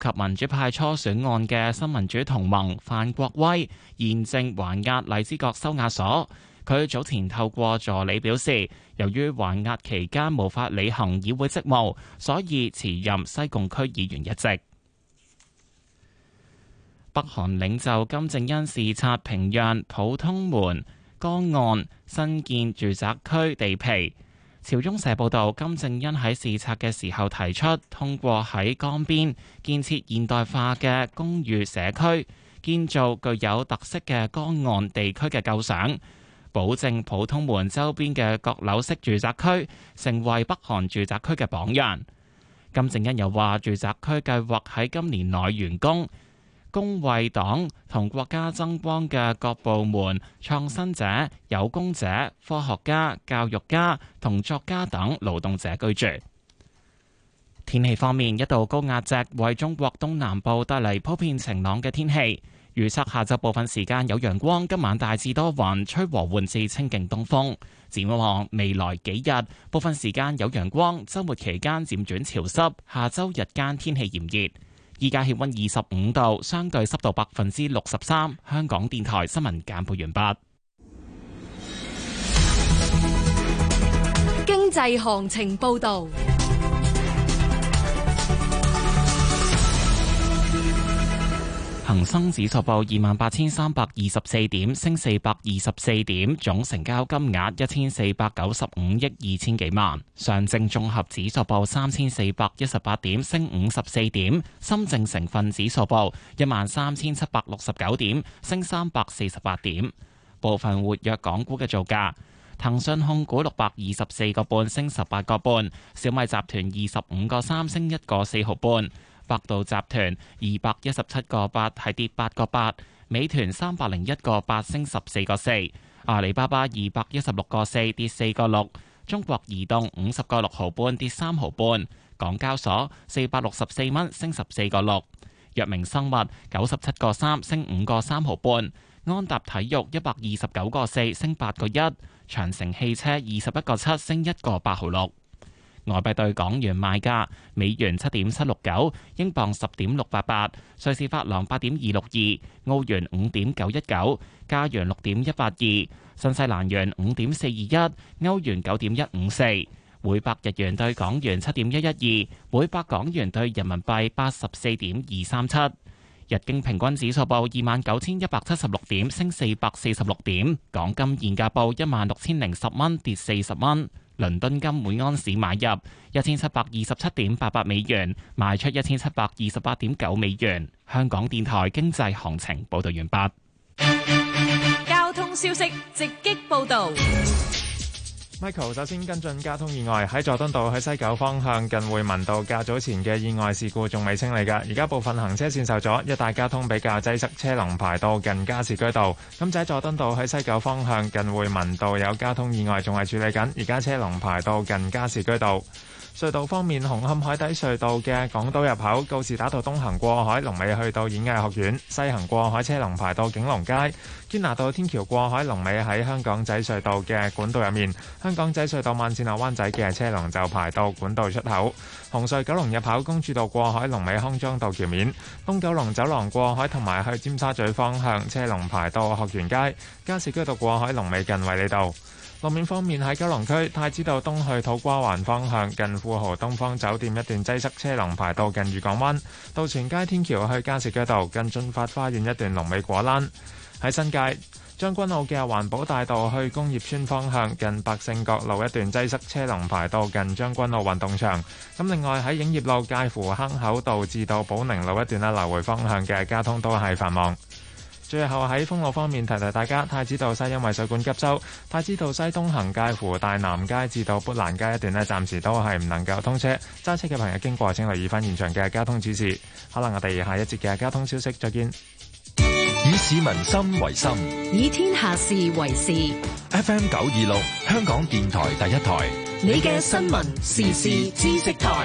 民主派初選案嘅新民主同盟范國威現正還押荔枝角收押所。佢早前透過助理表示，由於還押期間無法履行議會職務，所以辭任西貢區議員一職。北韓領袖金正恩視察平壤普通門江岸新建住宅區地皮。朝中社報道，金正恩喺視察嘅時候提出，通過喺江邊建設現代化嘅公寓社區，建造具有特色嘅江岸地區嘅構想，保證普通門周邊嘅閣樓式住宅區成為北韓住宅區嘅榜樣。金正恩又話，住宅區計劃喺今年內完工。公衛黨同國家爭光嘅各部門、創新者、有功者、科學家、教育家同作家等勞動者居住。天氣方面，一道高壓脊為中國東南部帶嚟普遍晴朗嘅天氣。預測下晝部分時間有陽光，今晚大致多雲，吹和緩至清勁東風。展望未來幾日，部分時間有陽光，週末期間漸轉潮濕，下週日間天氣炎熱。依家氣溫25度，相對濕度63%。香港電台新聞簡報完畢。 經濟行情報道。 恒生指數報28,324點，升424點，總成交金額1495億2000幾萬。上證綜合指數報3418點，升54點。深證成分指數報13769點，升348點。部分活躍港股嘅造價：騰訊控股624個半，升18個半；小米集團25個3，升1個4毫半。百度集團217個8，係跌8個8；美團301個8，升14個4；阿里巴巴216個4，跌4個6；中國移動50個6毫半，跌3毫半；港交所464蚊，升14個6；藥明生物97個3，升5個3毫半；安踏體育129個4，升8個1；長城汽車21個7，升1個8毫6。外幣對港元賣價：美元7.769，英鎊10.688，瑞士法郎8.262，澳元5.919，加元6.182，新西蘭元5.421，歐元9.154，每百日元對港元7.112，每百港元對人民幣84.237。日經平均指數報29,176點，升446點。港金現價報16,010蚊，跌40蚊。倫敦金每安士買入1727.88美元，賣出1728.9美元。香港電台經濟行情報道完畢。 交通消息直擊報道。 Michael 首先跟進交通意外，喺佐敦道去西九方向近匯民道較早前嘅意外事故仲未清理㗎，而家部分行車線受阻，一帶交通比較擠塞，車龍排到近加士居道。咁就喺佐敦道去西九方向近匯民道有交通意外仲係處理緊，而家車龍排到近加士居道。隧道方面，紅磡海底隧道嘅港島入口告士打道東行過海龍尾去到演藝學院，西行過海車龍排到景隆街。堅拿道天橋過海龍尾喺香港仔隧道嘅管道入面，香港仔隧道慢線落灣仔嘅車龍就排到管道出口。紅隧九龍入口公主道過海龍尾康莊道橋面，東九龍走廊過海同埋去尖沙咀方向車龍排到學園街。加士居道過海龍尾近衛理道。路面方面，喺九龍區太子道東去土瓜灣方向近富豪東方酒店一段擠塞，車龍排到近裕港灣。渡船街天橋去加士居道近駿發花園一段龍尾果欄。喺新界將軍澳嘅環保大道去工業村方向近百勝角路一段擠塞，車龍排到近將軍澳運動場。咁另外喺影業路介乎坑口道至到寶寧路一段咧，來回方向嘅交通都係繁忙。最後喺封路方面提提大家，太子道西因為水管急修，太子道西東行介乎大南街至到砵蘭街一段咧，暫時都係唔能夠通車。揸車嘅朋友經過請留意翻現場嘅交通指示。可能我哋下一節嘅交通消息再見。 以市民心為心， 以天下事為事。 FM 926香港電台第一台， 你嘅新聞時事知識台。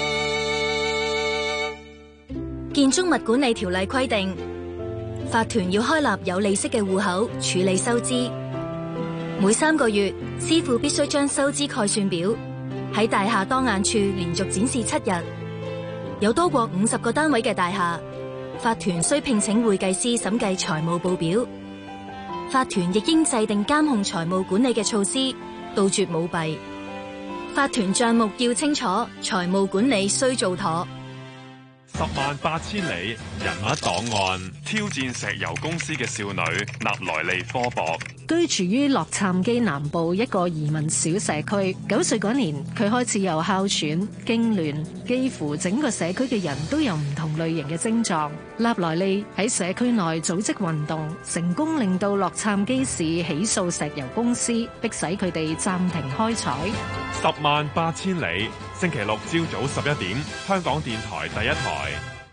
建築物管理條例規定，法團要開立有利息嘅戶口處理收支，每3個月師傅必須將收支概算表喺大廈當眼處連續展示7日， 有多過50個單位嘅大廈，法團需聘請會計師審計財務報表。法團亦應制定監控財務管理嘅措施，杜絕舞弊。法團賬目要清楚，財務管理須做妥。 108000里人物檔案，挑戰石油公司嘅少女納萊利科博。 居住於洛杉磯南部一個移民小社區，9歲嗰年佢開始有哮喘、痙攣，幾乎整個社區嘅人都有唔同類型嘅症狀。納萊利喺社區內組織運動，成功令到洛杉磯市起訴石油公司，迫使佢哋暫停開採。 108000里，星期六朝早11點，香港電台第一台。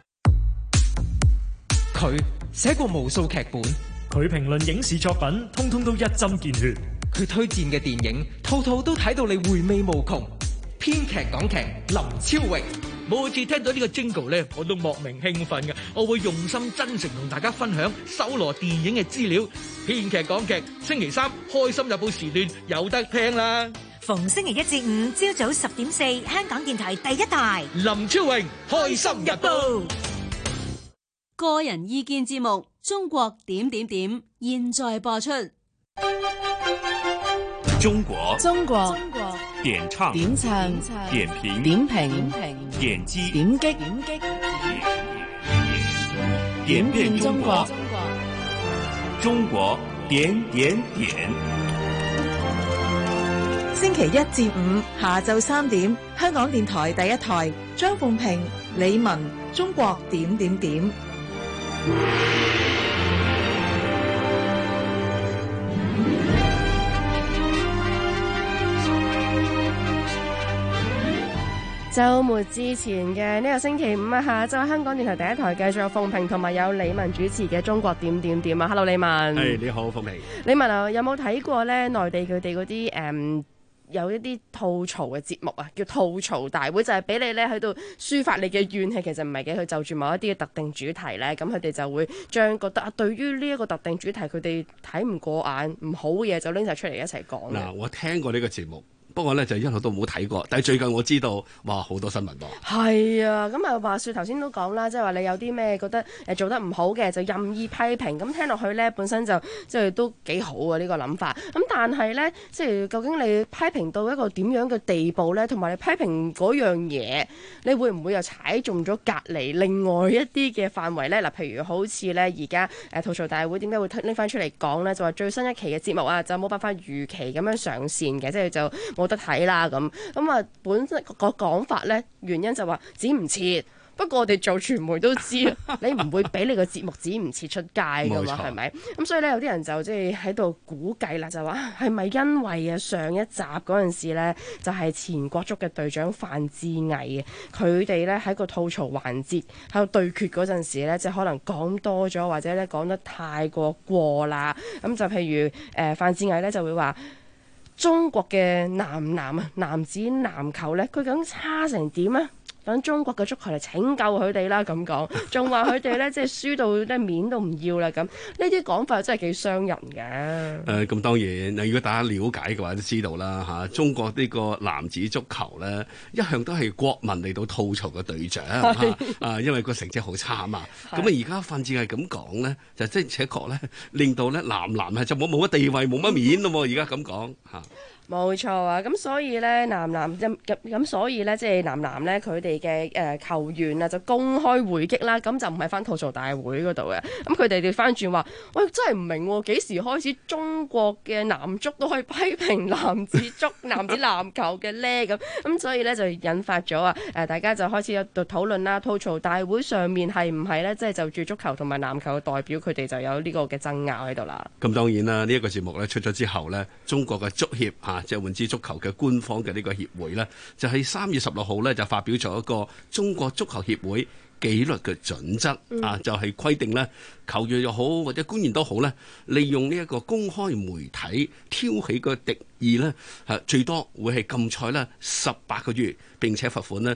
佢寫過無數劇本， 佢評論影視作品，通通都一針見血。 佢推薦嘅電影，套套都睇到你回味無窮。編劇港劇林超榮， 每次聽到呢個 jingle 咧，我都莫名興奮嘅。我會用心真誠同大家分享搜羅電影嘅資料。編劇港劇星期三開心日報時段有得聽啦。 逢星期一至五朝早10點4，香港電台第一台。 林超榮開心日報。 個人意見節目《中國點點點》現在播出。 中國點唱點評點擊點變中國中國點。 星期一至五下晝3點，香港電台第一台，張鳳平、李文，中國點點點。 週末之前嘅呢個星期五下晝香港電台第一台繼續有鳳平同埋有李文主持嘅《中國點點點》啊 ！Hello， 李文。 你好，鳳平。 李文啊，有冇睇過咧？內地佢哋嗰啲有一啲吐槽嘅節目啊，叫吐槽大會，就係俾你咧喺度抒發你嘅怨氣，其實唔係嘅，佢就住某一啲嘅特定主題咧，咁佢哋就會將覺得對於呢一個特定主題佢哋睇唔過眼、唔好嘅嘢就拎晒出嚟一齊講。 嗱，我聽過呢個節目。不過咧就一路都冇睇過，但係最近我知道，哇好多新聞噃。 係啊，咁啊話説頭先都講啦，即係話你有啲咩覺得做得唔好嘅，就任意批評。咁聽落去咧，本身就即係都幾好啊呢個諗法。咁但係咧，即係究竟你批評到一個點樣嘅地步咧，同埋你批評嗰樣嘢，你會唔會又踩中咗隔離另外一啲嘅範圍咧？嗱，譬如好似咧而家吐槽大會點解會拎翻出嚟講咧？就話最新一期嘅節目啊，就冇辦法如期咁樣上線嘅，即係就冇得睇啦咁啊！本身個講法咧，原因就話剪唔切。不過我哋做傳媒都知，你唔會俾你個節目剪唔切出街噶嘛，係咪？咁所以咧，有啲人就即係喺度估計啦，就話係咪因為上一集嗰陣時咧，就係前國足嘅隊長范志毅佢哋咧喺個吐槽環節喺度對決嗰陣時咧，即係可能講多咗，或者咧講得太過啦。咁就譬如范志毅咧就會話。中國嘅男子籃球咧，佢究竟差成點啊？等中國嘅足球嚟拯救佢哋啦，咁講，仲話佢哋咧即係輸到咧面都唔要啦，咁呢啲講法真係幾傷人嘅。 咁當然，如果大家了解嘅話，都知道啦嚇。中國呢個男子足球咧，一向都係國民嚟到吐槽嘅對象因為個成績好差啊嘛。咁啊，而家范志毅咁講咧，就即係且確咧，令到咧男係就冇乜地位，冇乜面咯。而家咁講嚇。 冇錯啊！咁所以咧，咁所以咧，即係男咧，佢哋嘅球員啊，就公開回擊啦。咁就唔係翻吐槽大會嗰度嘅。咁佢哋翻轉話：喂，真係唔明喎，幾時開始中國嘅男足都可以批評男子籃球嘅咧？咁所以咧就引發咗大家就開始有度討論啦。吐槽大會上面係唔係咧，即係就住足球同埋籃球嘅代表，佢哋就有呢個嘅爭拗喺度啦。 咁當然啦，呢一個節目咧出咗之後咧，中國嘅足協即係換之足球嘅官方嘅呢個協會呢，就喺3月16號呢，就發表咗一個中國足球協會紀律嘅準則就係規定呢，球員又好或者官員都好呢，利用呢一個公開媒體挑起個敵意呢，最多會係禁賽呢18個月，並且罰款呢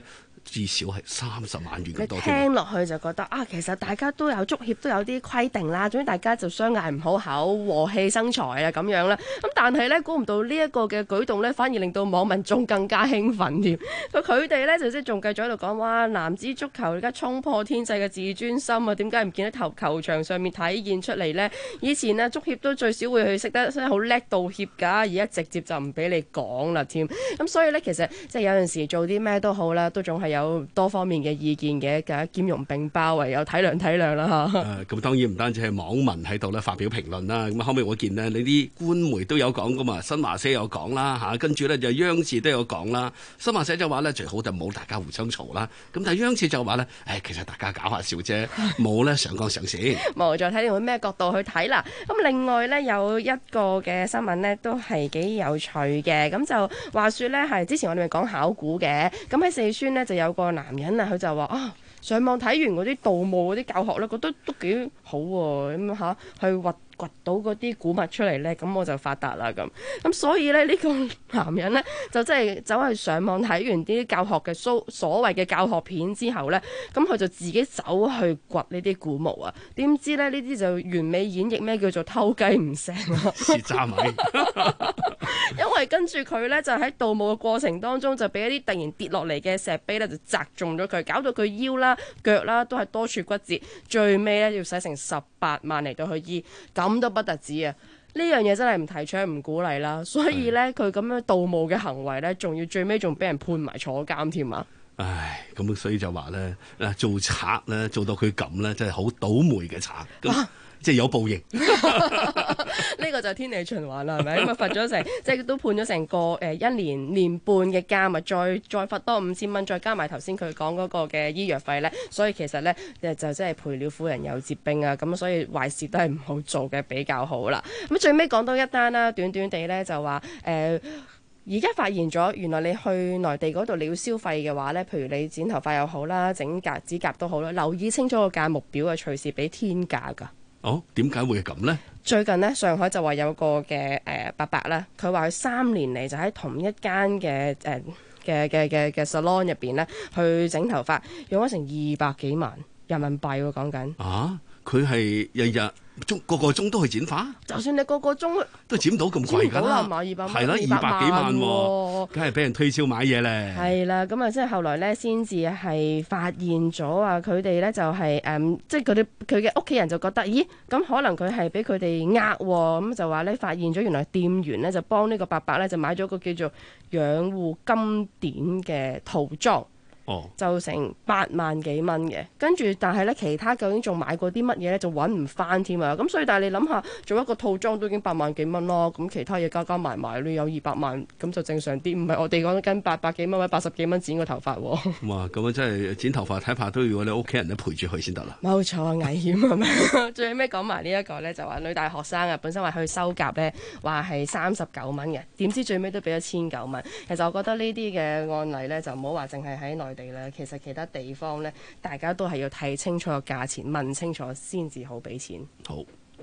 至少係30萬元咁你多。 聽落去就覺得啊，其實大家都有足協都有啲規定啦，總之大家就相嗌唔好口，和氣生財啊咁樣啦。咁但係呢，估唔到呢一個嘅舉動呢，反而令到網民仲更加興奮添。佢哋呢，就即係仲繼續喺度講，哇！男子足球而家衝破天際嘅自尊心啊，點解唔見喺球場上面體現出嚟呢？以前呢，足協都最少會去識得好叻道歉㗎，而家直接就唔俾你講啦添。咁所以呢，其實即係有陣時做啲咩都好啦，都總係有多方面嘅意見嘅，兼容並包，唯有體諒啦嚇。 咁當然唔單止係網民喺度咧發表評論啦，咁後尾我見呢，你啲官媒都有講噶嘛，新華社有講啦嚇，跟住咧就央視都有講啦。新華社就話咧最好就冇大家互相嘈啦，咁但係央視就話咧，其實大家搞下笑啫，冇咧上綱上線。 冇再睇你用咩角度去睇啦。咁另外咧有一個嘅新聞咧都係幾有趣嘅，咁就話說咧係之前我哋咪講考古嘅，咁喺四川咧就有個男人啊，佢就話啊。上網睇完嗰啲盜墓嗰啲教學咧，覺得都幾好喎，咁嚇去掘到嗰啲古物出嚟咧，咁我就發達啦咁所以咧呢個男人咧就真係走去上網睇完啲教學嘅所謂嘅教學片之後咧，咁佢就自己走去掘呢啲古墓啊，點知咧呢啲就完美演繹咩叫做偷雞唔成啊！ 蝕渣米， 因為跟住佢咧就喺盜墓嘅過程當中就俾一啲突然跌落嚟嘅石碑咧就砸中咗佢，搞到佢腰啦、腳啦都係多處骨折，最尾咧要使成18萬嚟到去醫。咁都不特止啊！呢樣嘢真係唔提倡、唔鼓勵啦。所以呢，佢咁樣盜墓嘅行為呢，仲要最尾仲俾人判埋坐監添啊！ 唉，咁所以就話呢，做賊呢，做到佢咁呢，真係好倒霉嘅賊。即係有報應， 呢個就係天理循環啦，係咪？咁啊罰咗成，即係都判咗成個1年半嘅監啊，再罰多5000蚊，再加埋頭先佢講嗰個嘅醫藥費咧，所以其實咧就真係賠了夫人又折兵啊，咁所以壞事都係唔好做嘅比較好啦。咁最尾講到一單啦，短短地咧就話而家發現咗，原來你去內地嗰度你要消費嘅話呢，譬如你剪頭髮又好啦，整指甲都好啦，留意清楚個價目表啊，隨時俾天價㗎。 哦，點解會係咁呢？ 最近呢，上海就話有個嘅伯伯啦，佢話佢3年嚟就喺同一間嘅嘅 salon 入邊呢去整頭髮，用咗成200幾萬人民幣喎，講緊。啊， 佢係日日個個鐘都去剪髮， 就算你個個鐘都剪唔到咁貴㗎啦，係啦，200幾萬喎，梗係俾人推銷買嘢咧。係啦，咁啊，即係後來咧，先至係發現咗啊，佢哋咧就係即係佢嘅屋企人就覺得，咦，咁可能佢係俾佢哋呃喎，咁就話咧發現咗原來店員咧就幫呢個伯伯咧就買咗個叫做養護金典嘅套裝。就成8萬幾蚊嘅，跟住但係咧其他究竟仲買過啲乜嘢咧，就揾唔翻添啊！咁所以但係你諗下，做一個套裝都已經8萬幾蚊咯，咁其他嘢加埋埋，你有200萬，咁就正常啲，唔係我哋講緊800幾蚊或者80幾蚊剪個頭髮喎。哇！咁啊真係剪頭髮睇怕都要我哋屋企人都陪住佢先得啦。冇錯，危險係咪？最尾講埋呢一個咧，就話女大學生啊，本身話去修甲咧，話係39蚊嘅，點知最尾都俾咗19蚊。其實我覺得呢啲嘅案例咧，就唔好話淨係喺內地啦，其實其他地方咧，大家都係要睇清楚個價錢，問清楚先至好俾錢。好，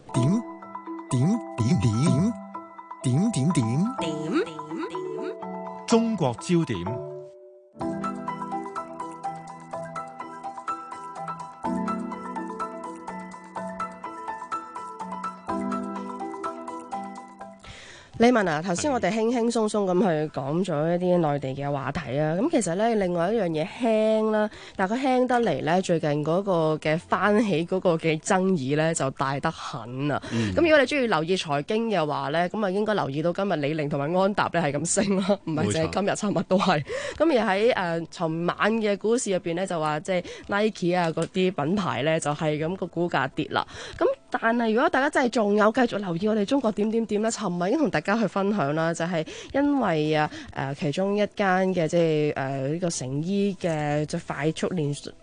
點中國焦點。 李文啊，頭先我哋輕輕鬆鬆咁去講咗一啲內地嘅話題啊，咁其實咧另外一樣嘢輕啦，但係佢輕得嚟咧，最近嗰個嘅翻起嗰個嘅爭議咧就大得很啊！咁如果你中意留意財經嘅話咧，咁啊應該留意到今日李寧同埋安踏咧係咁升咯，唔係淨係今日，尋日都係。咁而喺尋晚嘅股市入邊咧就話即係 Nike 啊嗰啲品牌咧就係咁個股價跌啦。咁但係如果大家真係仲有繼續留意我哋中國點咧，尋日已經同大家去分享啦，就係因為其中一間嘅即係呢個成衣嘅即快速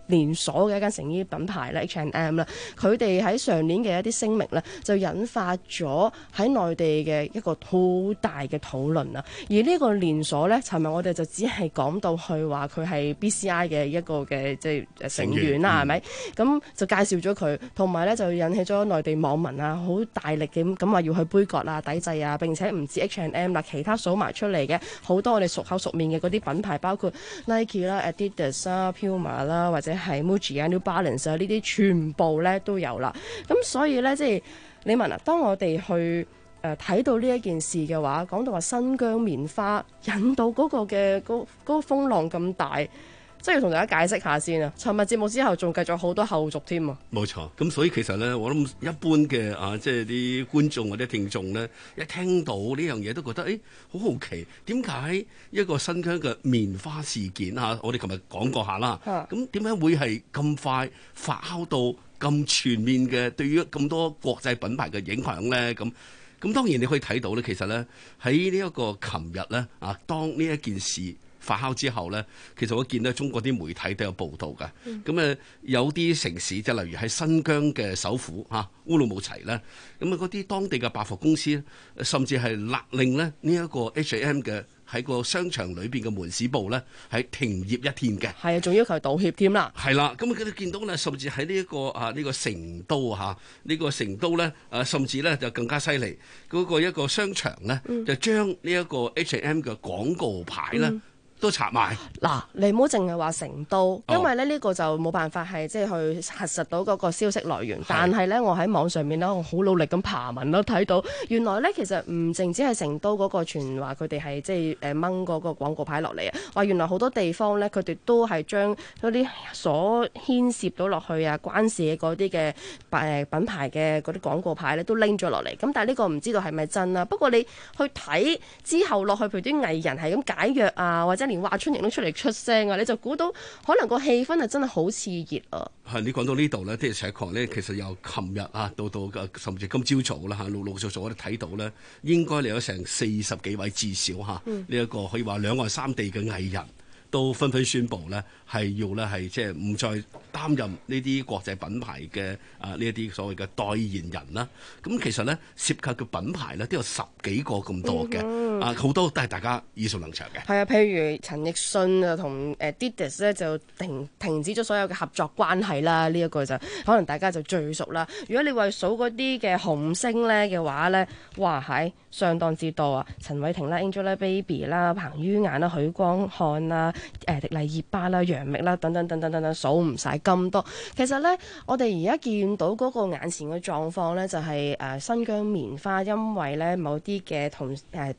連鎖嘅一間成衣品牌咧 H&M 啦，佢哋喺上年嘅一啲聲明咧，就引發咗喺內地嘅一個好大嘅討論啦。而呢個連鎖咧，尋日我哋就只係講到去話佢係 BCI 嘅一個嘅即係成員啦，係咪？咁就介紹咗佢，同埋咧就引起咗內地網民啊好大力嘅咁話要去杯葛啊、抵制啊，並且唔止 H&M 啦，其他數埋出嚟嘅好多我哋熟口熟面嘅嗰啲品牌，包括 Nike 啦、Adidas 啦、Puma 啦，或者係 Muji 啊、New Balance 啊，呢啲全部咧都有啦。咁所以咧，即係你問啊，當我哋去睇到呢一件事嘅話，講到話新疆棉花引到嗰個嘅嗰個風浪咁大。即係要同大家解釋下先啊！尋日節目之後仲繼續好多後續添啊！ 冇錯，咁所以其實咧，我諗一般嘅即係啲觀眾或者聽眾咧，一聽到呢樣嘢都覺得好好奇，點解一個新疆嘅棉花事件我哋琴日講過下啦，咁點解會係咁快發酵到咁全面嘅對於咁多國際品牌嘅影響咧？咁當然你可以睇到咧，其實咧喺呢一個琴日咧當呢一件事發酵之後呢，其實我見到中國啲媒體都有報道嘅。咁有啲城市就例如喺新疆嘅首府烏魯木齊呢，咁嗰啲當地嘅百貨公司，甚至係勒令呢一個 H&M 嘅喺個商場裏邊嘅門市部呢，係停業一天嘅。 係啊，仲要求道歉添啦。 係啦，咁佢哋見到呢，甚至喺呢個成都呢個成都呢，甚至呢就更加犀利，嗰個一個商場呢，就將呢一個 H&M 嘅廣告牌呢，都拆埋嗱，你唔好淨係話成都，因為咧呢個就冇辦法係即係去核實到嗰個消息來源。但係咧，我喺網上面咧，我好努力咁爬文都睇到，原來咧其實唔淨止係成都嗰個傳話，佢哋係即係掹嗰個廣告牌落嚟啊！話原來好多地方咧，佢哋都係將嗰啲所牽涉到落去啊關事嘅嗰啲嘅品牌嘅嗰啲廣告牌咧，都拎咗落嚟。咁但係呢個唔知道係咪真啦？不過你去睇之後落去，譬如啲藝人係咁解約啊，或者連華春瑩都出嚟出聲啊，你就估到可能個氣氛係真係好熾熱啊！ 係你講到呢度呢，的而且確呢，其實由琴日到甚至今朝早啦陸陸續續我哋睇到呢，應該你有成40幾位至少呢一個可以話兩岸三地嘅藝人都紛紛宣布呢，係要呢係即係唔再擔任呢啲國際品牌嘅呢一啲所謂嘅代言人啦。咁其實呢，涉及嘅品牌呢，都有10幾個咁多嘅。好多都係大家耳熟能詳嘅。係啊，譬如陳奕迅啊同Adidas 咧就停止咗所有嘅合作關係啦。呢一個就可能大家就最熟啦。如果你話數嗰啲嘅紅星咧嘅話咧，哇係相當之多啊！陳偉霆啦、Angelababy 啦、彭于晏啦、許光漢啦、迪麗熱巴啦、楊冪啦等等等等等等，數唔晒咁多。其實咧，我哋而家見到嗰個眼前嘅狀況咧，就係新疆棉花因為咧某啲嘅同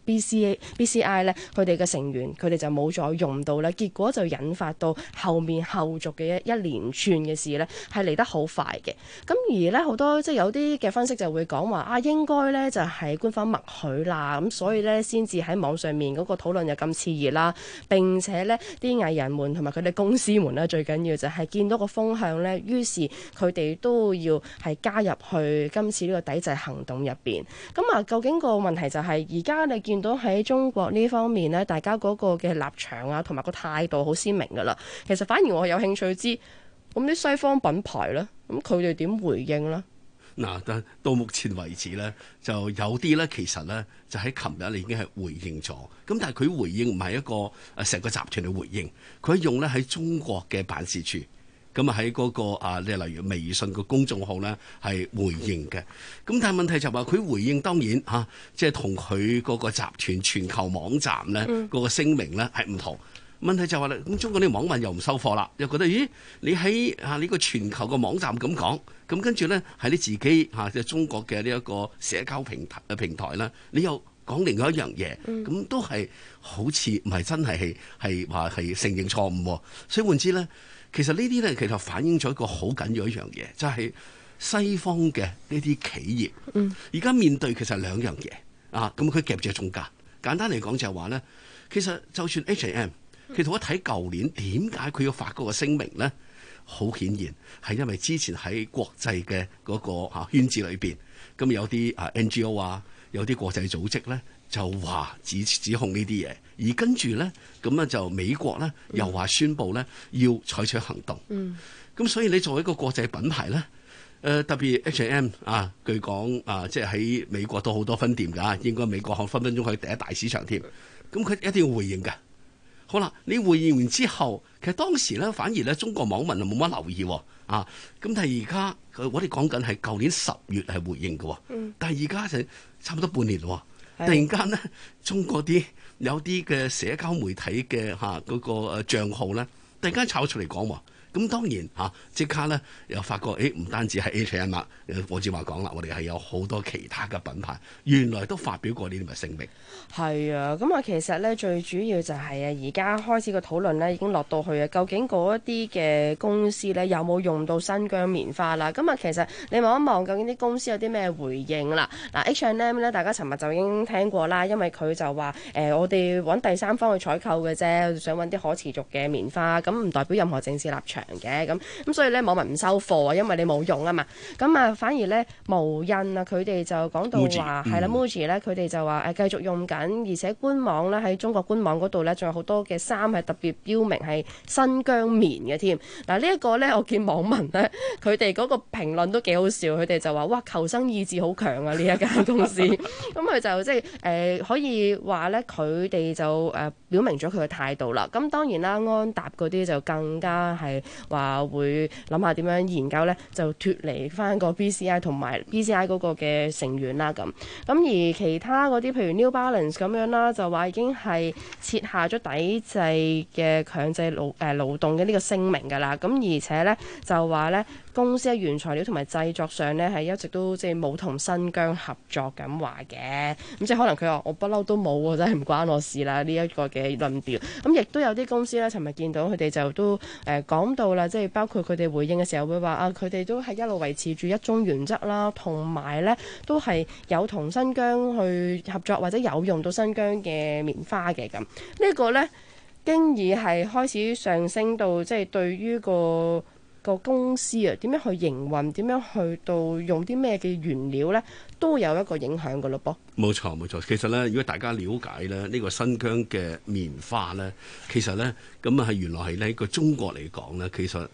BCI 咧，佢哋嘅成員佢哋就冇再用到咧，結果就引發到後續嘅一連串嘅事咧，係嚟得好快嘅。咁而咧好多即係有啲嘅分析就會講話應該咧就係官方默許啦，咁所以咧先至喺網上面嗰個討論又咁熾熱啦。並且咧啲藝人們同埋佢哋公司們咧，最緊要就係見到個風向咧，於是佢哋都要係加入去今次呢個抵制行動入邊。咁究竟個問題就係而家你見到喺中國呢方面呢，大家嗰個嘅立場啊，同埋個態度好鮮明噶啦。其實反而我有興趣知，咁啲西方品牌呢，咁佢哋點回應呢？ 嗱，到目前為止呢，就有啲呢，其實呢，就喺琴日你已經係回應咗。咁但係佢回應唔係一個成個集團嘅回應，佢用呢喺中國嘅辦事處。咁喺嗰個你例如微信個公眾號咧係回應嘅，咁但係問題就話佢回應當然即係同佢嗰個集團全球網站咧嗰個聲明咧係唔同。問題就話咧，咁中國啲網民又唔收貨啦，又覺得咦，你喺呢個全球個網站咁講，咁跟住咧喺你自己即係中國嘅呢一個社交平台啦，你又講另外一樣嘢，咁都係好似唔係真係話係承認錯誤，所以換之咧。其實呢啲咧，其實反映咗一個好緊要一樣嘢，就係西方嘅呢啲企業，而家面對其實兩樣嘢咁佢夾住中間。簡單嚟講就係話咧，其實就算 H&M， 其實我睇舊年點解佢要發嗰個聲明咧，好顯然係因為之前喺國際嘅嗰個圈子裏邊，咁有啲NGO 有啲國際組織咧。就話指控呢啲嘢，而跟住咧，咁就美國咧又話宣布咧要採取行動。 咁所以你作為一個國際品牌咧，特別 H&M 啊，據講啊，即係喺美國都好多分店㗎，應該美國分分鐘去第一大市場添。咁佢一定要回應㗎。好啦，你回應完之後，其實當時咧反而咧中國網民就冇乜留意喎。啊，咁但係而家我哋講緊係舊年10月係回應嘅，但係而家就差唔多半年咯。突然間咧，中國有啲嘅社交媒體嘅嗰個帳號咧，突然間炒出嚟講喎。咁當然即刻咧又發覺，唔單止係 H&M 啦，我正話講啦，我哋係有好多其他嘅品牌，原來都發表過呢啲嘅聲明。 係啊，咁啊，其實咧最主要就係而家開始個討論咧已經落到去啊，究竟嗰一啲嘅公司咧有冇用到新疆棉花啦？咁啊，其實你望一望究竟啲公司有啲咩回應啦？嗱 H&M 咧，大家尋日就已經聽過啦，因為佢就話我哋揾第三方去採購嘅啫，想揾啲可持續嘅棉花，咁唔代表任何政治立場嘅，咁所以咧網民唔收貨啊，因為你冇用啊嘛，咁啊反而咧無印啊，佢哋就講到話係啦 ，Muji 咧佢哋就話繼續用緊，而且官網咧喺中國官網嗰度咧仲有好多嘅衫係特別標明係新疆棉嘅添。嗱呢一個咧我見網民咧佢哋嗰個評論都幾好笑，佢哋就話哇求生意志好強啊呢一間公司，咁佢就即係可以話咧佢哋就表明咗佢嘅態度啦。咁當然啦，安踏嗰啲就更加係話會諗下點樣研究咧，就脫離翻個 BCI 同埋 BCI 嗰個嘅成員啦咁。咁而其他嗰啲譬如 New Balance 咁樣啦，就話已經係設下咗抵制嘅強制勞動嘅呢個聲明㗎啦。咁而且咧就話咧公司喺原材料同埋製作上咧係一直都即係冇同新疆合作咁話嘅。咁即係可能佢話我不嬲都冇喎，真係唔關我事啦呢一個嘅論調。咁亦都有啲公司咧，尋日見到佢哋就都講到啦，即係包括佢哋回應嘅時候會話啊，佢哋都係一路維持住一中原則啦，同埋咧都係有同新疆去合作或者有用到新疆嘅棉花嘅咁。呢個咧經已係開始上升到即係對於個公司啊點樣去營運，點樣去到用啲咩嘅原料咧，都有一個影響㗎咯噃。 冇錯冇錯，其實咧，如果大家了解咧呢個新疆嘅棉花咧，其實咧咁啊係原來係呢個中國嚟講咧，其實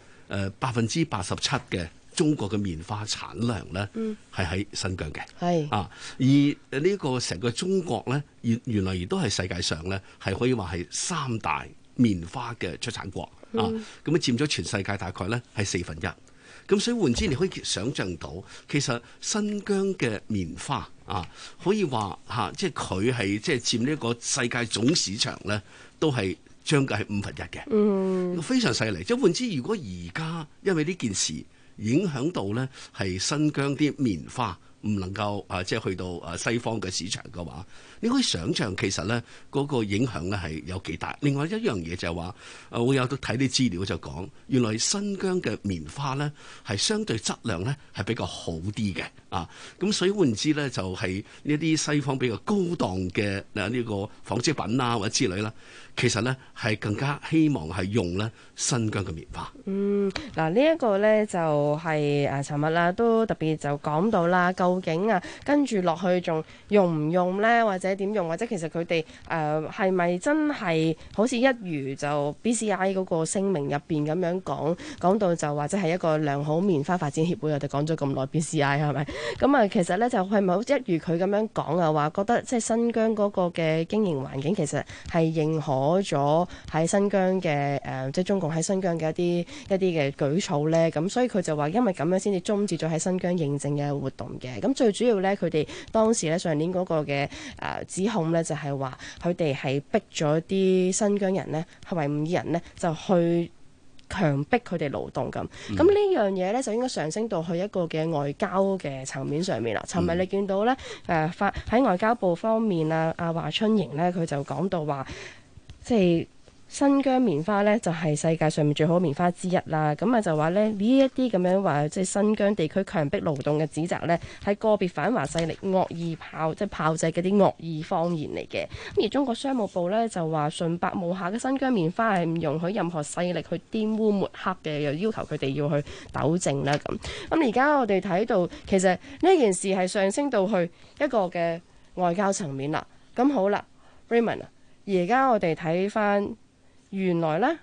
87%嘅中國嘅棉花產量咧係喺新疆嘅，係啊，而呢個成個中國咧，原來亦都係世界上咧係可以話係3大棉花嘅出產國啊，咁啊佔咗全世界大概咧係1/4。咁所以換之，你可以想像到，其實新疆嘅棉花啊，可以話即係佢係即係佔呢個世界總市場咧，都係將近係1/5嘅，非常犀利。即係換之，如果而家因為呢件事影響到咧，係新疆啲棉花唔能夠即係去到西方嘅市場嘅話，你可以想像其實咧嗰個影響咧係有幾大。另外一樣嘢就係話，我有睇啲資料就講，原來新疆嘅棉花咧係相對質量咧係比較好啲嘅啊。咁所以換之咧就係呢啲西方比較高檔嘅呢個紡織品啊或者之類啦，其實咧係更加希望係用咧新疆嘅棉花。 嗱呢一個咧就係尋日啦都特別就講到啦，究竟跟住落去仲用唔用咧，或者點用，或者其實佢哋係咪真係好似一如就 BCI 嗰個聲明入邊咁樣講到就話即係一個良好棉花發展協會，我哋講咗咁耐 BCI 係咪？咁啊其實咧就係咪好似一如佢咁樣講啊，話覺得即係新疆嗰個嘅經營環境其實係認可咗喺新疆嘅即係中共喺新疆嘅一啲嘅舉措咧，咁所以佢就話因為咁樣先至終止咗喺新疆認證嘅活動嘅。咁最主要咧佢哋當時咧上年嗰個嘅指控咧就係話佢哋係逼咗啲新疆人呢，係維吾爾人呢，就去強迫佢哋勞動咁。咁呢樣嘢咧就應該上升到去一個嘅外交嘅層面上面啦。尋日你見到咧喺外交部方面阿華春瑩咧佢就講到話，即係新疆棉花咧就係世界上面最好棉花之一啦。咁啊就話咧呢一啲咁樣話即係新疆地區強迫勞動嘅指責咧，係個別反華勢力惡意炮製嗰啲惡意謊言嚟嘅。咁而中國商務部咧就話純白無瑕嘅新疆棉花係唔容許任何勢力去玷污抹黑嘅，又要求佢哋要去糾正啦咁。咁而家我哋睇到其實呢件事係上升到去一個嘅外交層面啦。咁好啦 Raymond 而家我哋睇翻。原來呢，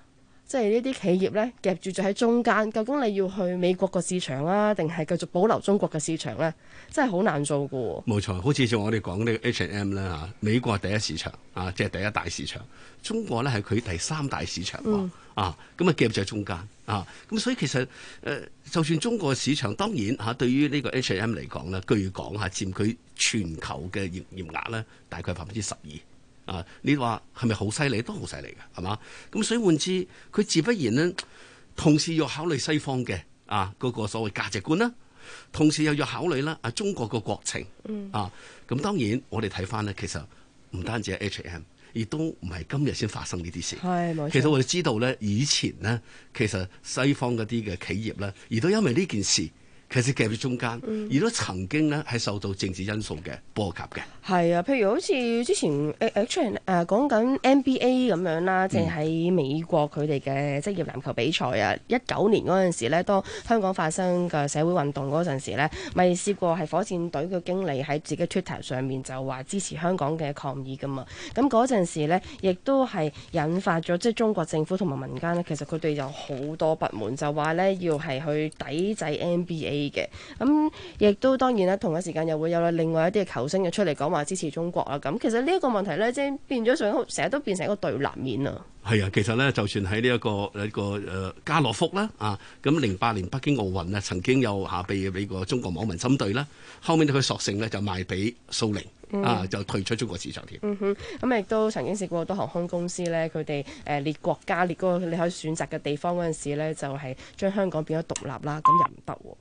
即係呢啲企業咧夾住咗喺中間，究竟你要去美國個市場啊，定係繼續保留中國嘅市場咧？真係好難做噶喎。 冇錯，好似我哋講呢個 H&M 咧嚇，美國係第一市場啊，即係第一大市場。中國咧係佢第三大市場喎。啊，咁啊夾住喺中間啊，咁所以其實就算中國嘅市場當然嚇，對於呢個 H&M 嚟講咧，據講嚇佔佢全球嘅營業額咧，大概12%。啊！你話係咪好犀利？都好犀利嘅，係嘛？咁所以換之，佢自不然呢，同時要考慮西方嘅嗰個所謂價值觀啦，同時又要考慮啦中國個國情啊。咁當然我哋睇翻呢，其實唔單止係 H&M， 亦都唔係今日先發生呢啲事。 係冇錯。 其實我哋知道咧，以前呢，其實西方嗰啲嘅企業咧，而都因為呢件事。其實夾喺中間，而都曾經咧係受到政治因素嘅波及嘅。 係啊，譬如好似之前講緊 NBA 咁樣啦，即係喺美國佢哋嘅職業籃球比賽啊，19年嗰陣時咧，當香港發生嘅社會運動嗰陣時咧，咪試過係火箭隊嘅經理喺自己 Twitter 上面就話支持香港嘅抗議噶嘛。咁嗰陣時咧，亦都係引發咗即係中國政府同埋民間咧，其實佢哋有好多不滿，就話咧要係去抵制 NBA。嘅咁，亦都當然啦，同一時間又會有另外一啲嘅球星嘅出嚟講話支持中國啦。咁其實呢一個問題咧，即係變咗成日都變成一個對立面啊。 係啊，其實咧，就算喺呢一個家樂福啦咁08年北京奧運呢，曾經有被美國中國網民針對啦，後面佢索性呢就賣俾蘇寧就退出中國市場添。 咁亦都曾經試過好多航空公司咧，佢哋列國家列嗰個你可以選擇嘅地方嗰陣時咧，就係將香港變咗獨立啦，咁又唔得喎。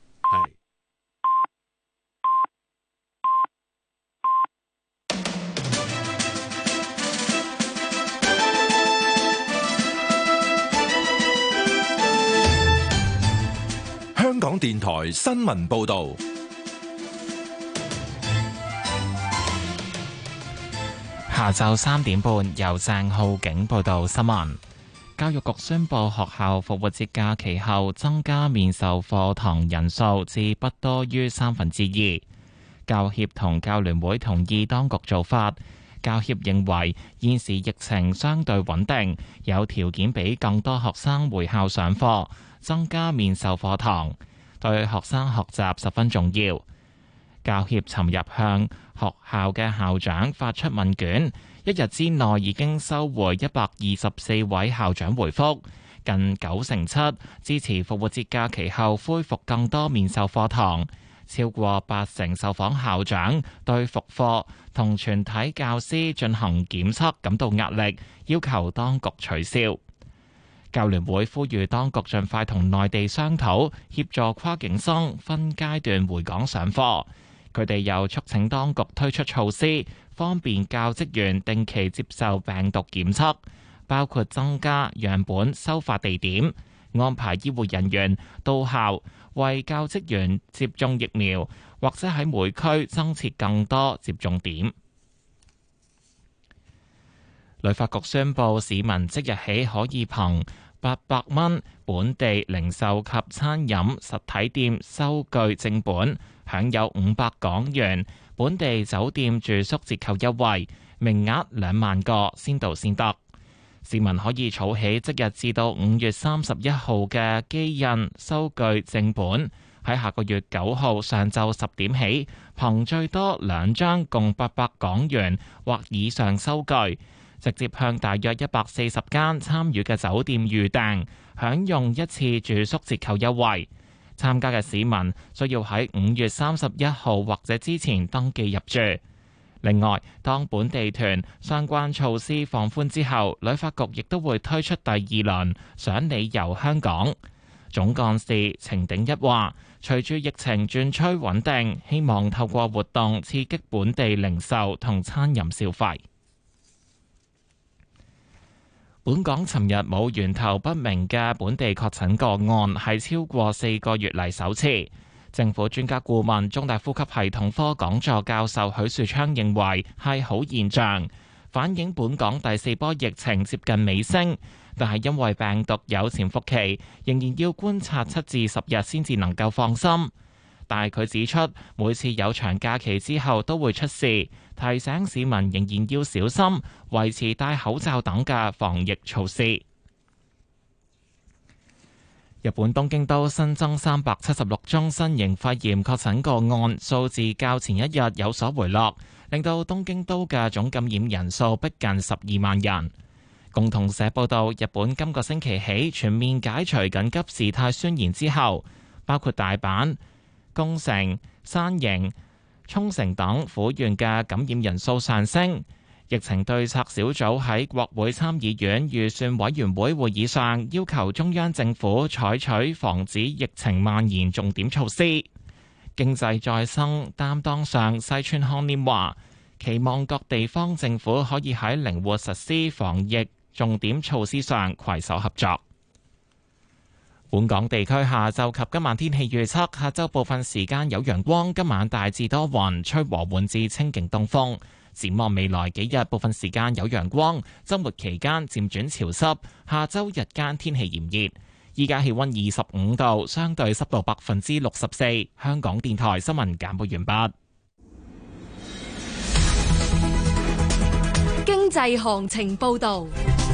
香港電台新聞報導， 下晝3點半由鄭浩景報道新聞。教育局宣布，學校復活節假期後增加面授課堂人數至不多於2/3。教協同教聯會同意當局做法。教協認為現時疫情相對穩定，有條件俾更多學生回校上課，增加面授課堂對學生學習十分重要。教協尋日向學校嘅校長發出問卷，一日之內已經收回124位校長回覆，近97%支持復活節假期後恢復更多面授課堂，超過80%受訪校長對復課同全體教師進行檢測感到壓力，要求當局取消。教聯會呼籲當局盡快同內地商討，協助跨境生分階段回港上課。佢哋又促請當局推出措施，方便教職員定期接受病毒檢測，包括增加樣本收發地點，安排醫護人員到校為教職員接種疫苗，或者喺每區增設更多接種點。旅發局宣布，市民即日起可以憑800蚊本地零售及餐飲實體店收據正本，享有500港元本地酒店住宿折扣優惠，名額2萬個，先到先得。市民可以儲起即日至到5月31號嘅機印收據正本，喺下個月9號上晝10點起，憑最多2張共800港元或以上收據，直接向大約140間參與嘅酒店預訂，享用一次住宿折扣優惠。參加嘅市民需要喺5月31號或者之前登記入住。另外，當本地團相關措施放寬之後，旅發局亦都會推出第2輪賞你遊香港。總幹事程鼎一話，隨住疫情轉趨穩定，希望透過活動刺激本地零售同餐飲消費。本港尋日冇源頭不明嘅本地確診個案，係超過4個月嚟首次。政府專家顧問、中大呼吸系統科講座教授許樹昌認為係好現象，反映本港第4波疫情接近尾聲，但係因為病毒有潛伏期，仍然要觀察7至10日先至能夠放心。但係佢指出，每次有長假期之後都會出事，提醒市民仍然要小心，維持戴口罩等嘅防疫措施。 日本東京都新增376宗新型肺炎確診個案，數字較前一日有所回落，令到東京都嘅總感染人數逼近12萬人。共同社報道，日本今個星期起全面解除緊急事態宣言之後，包括大阪、宮城、山形、沖繩等府縣嘅感染人數上升。疫情對策小組喺國會參議院預算委員會會議上要求中央政府採取防止疫情蔓延重點措施。經濟再生擔當上西村康稔話，期望各地方政府可以喺靈活實施防疫重點措施上攜手合作。本港地區下晝及今晚天氣預測，下晝部分時間有陽光，今晚大致多雲，吹和緩至清勁東風。展望未來幾日，部分時間有陽光，週末期間漸轉潮濕，下週日間天氣炎熱。依家氣溫25度，相對濕度64%。香港電台新聞簡報完畢。 經濟行情報導。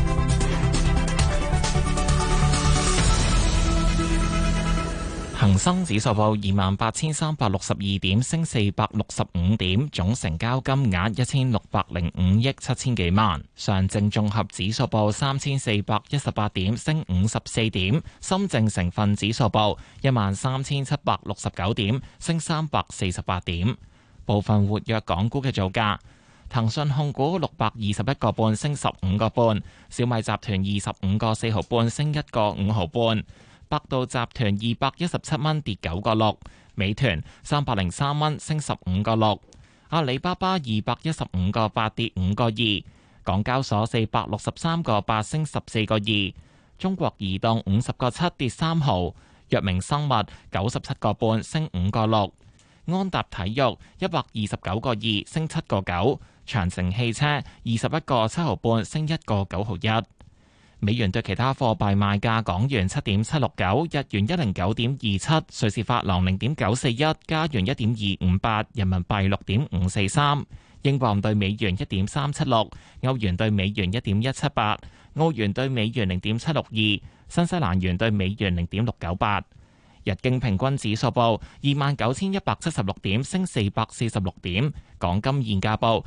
恒生指數報28,362點，升465點，總成交金額1605億7千幾萬。上證綜合指數報3418點，升54點。深證成分指數報13769點，升348點。部分活躍港股嘅造價：騰訊控股621個半，升15個半；小米集團25個4毫半，升1個5毫半。百度集團217蚊，跌9個6，美團303蚊，升15個6，阿里巴巴215個8，跌5個2，港交所463個8，升14個2，中國移動50個7，跌3毫，藥明生物97個半，升5個6，安踏體育129個2，升7個9，長城汽車21個7毫半，升1個9毫1。美元對其他貨幣賣價：港元7.769，日元109.27，瑞士法郎0.941，加元1.258，人民幣6.543，英鎊對美元1.376，歐元對美元1.178，澳元對美元0.762，新西蘭元對美元0.698。日經平均指數報29,176點，升446點。港金現價報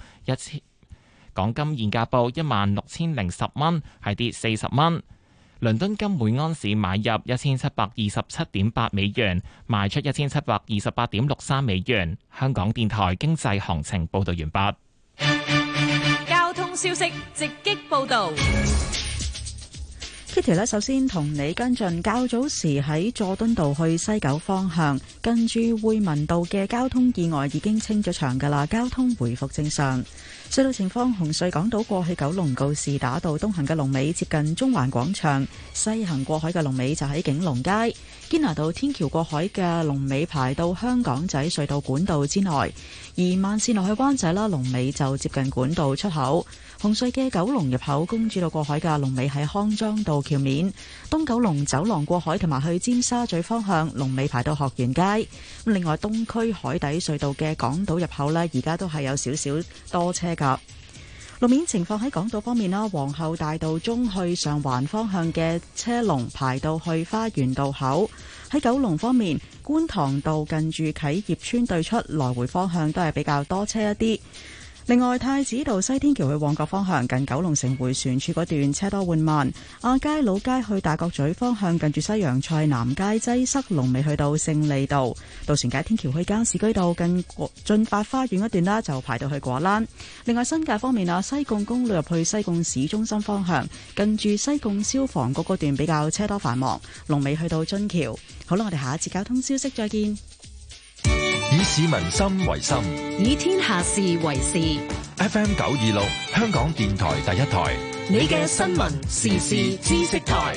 16,010蚊，係跌40蚊。倫敦金每安士買入1727.8美元，賣出1728.63美元。香港電台經濟行情報道完畢。 交通消息直擊報道。 Kitty 咧，首先同你跟進，較早時喺佐敦道去西九方向，近住匯民道嘅交通意外已經清咗場㗎啦，交通回復正常。隧道情況：紅隧港島過去九龍告士打道東行嘅龍尾接近中環廣場，西行過海嘅龍尾就喺景隆街。堅拿道天橋過海嘅龍尾排到香港仔隧道管道之內，而慢線落去灣仔啦，龍尾就接近管道出口。紅隧嘅九龍入口公主道過海嘅龍尾喺康莊道橋面，東九龍走廊過海同埋去尖沙咀方向龍尾排到學園街。另外東區海底隧道嘅港島入口呢，而家都係有少少多車噶。路面情況喺港島方面啦，皇后大道中去上環方向嘅車龍排到去花園道口。喺九龍方面，觀塘道近住啟業邨對出來回方向都係比較多車一啲。另外，太子道西天橋去旺角方向近九龍城迴旋處嗰段車多緩慢，亞皆老街去大角咀方向近住西洋菜南街擠塞，龍尾去到勝利道。渡船街天橋去加士居道近駿發花園一段啦，就排到去果欄。另外，新界方面啊，西貢公路入去西貢市中心方向近住西貢消防局嗰段比較車多繁忙，龍尾去到津橋。好啦，我哋下一次交通消息再見。 以市民心為心， 以天下事為事。 FM 926，香港電台第一台， 你嘅新聞時事知識台。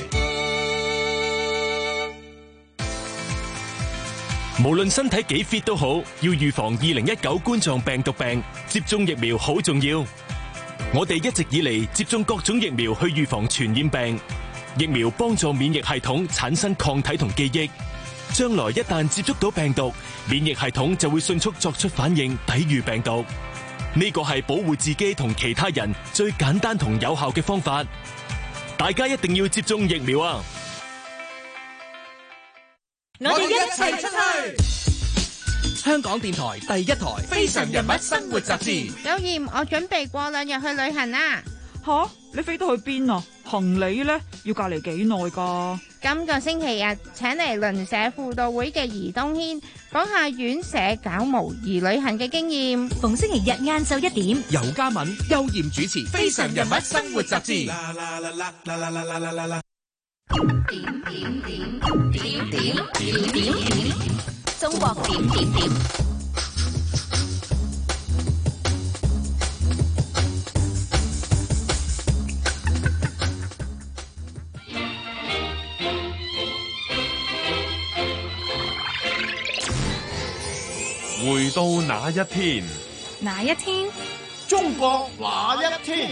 無論身體幾 fit 都好，要預防2019冠狀病毒病，接種疫苗好重要。我哋一直以嚟接種各種疫苗去預防傳染病，疫苗幫助免疫系統產生抗體同記憶。將來一旦接觸到病毒，免疫系統就會迅速作出反應，抵禦病毒。呢個係保護自己同其他人最簡單同有效嘅方法。大家一定要接種疫苗啊！ 我哋一齊出去。 香港電台第一台《非常人物生活雜誌》。 有鹽，我準備過2日去旅行啦。 吓，你飛到去邊啊？行李呢？要隔離幾耐㗎？ 今個星期日請嚟鄰舍輔導會嘅余東軒講下院舍搞模擬旅行嘅經驗。 逢星期日晏晝1點， 尤嘉敏、邱艷主持《非常人物生活雜誌》。 中國點點點。 回到那一天， 哪一天？ 中國那一天？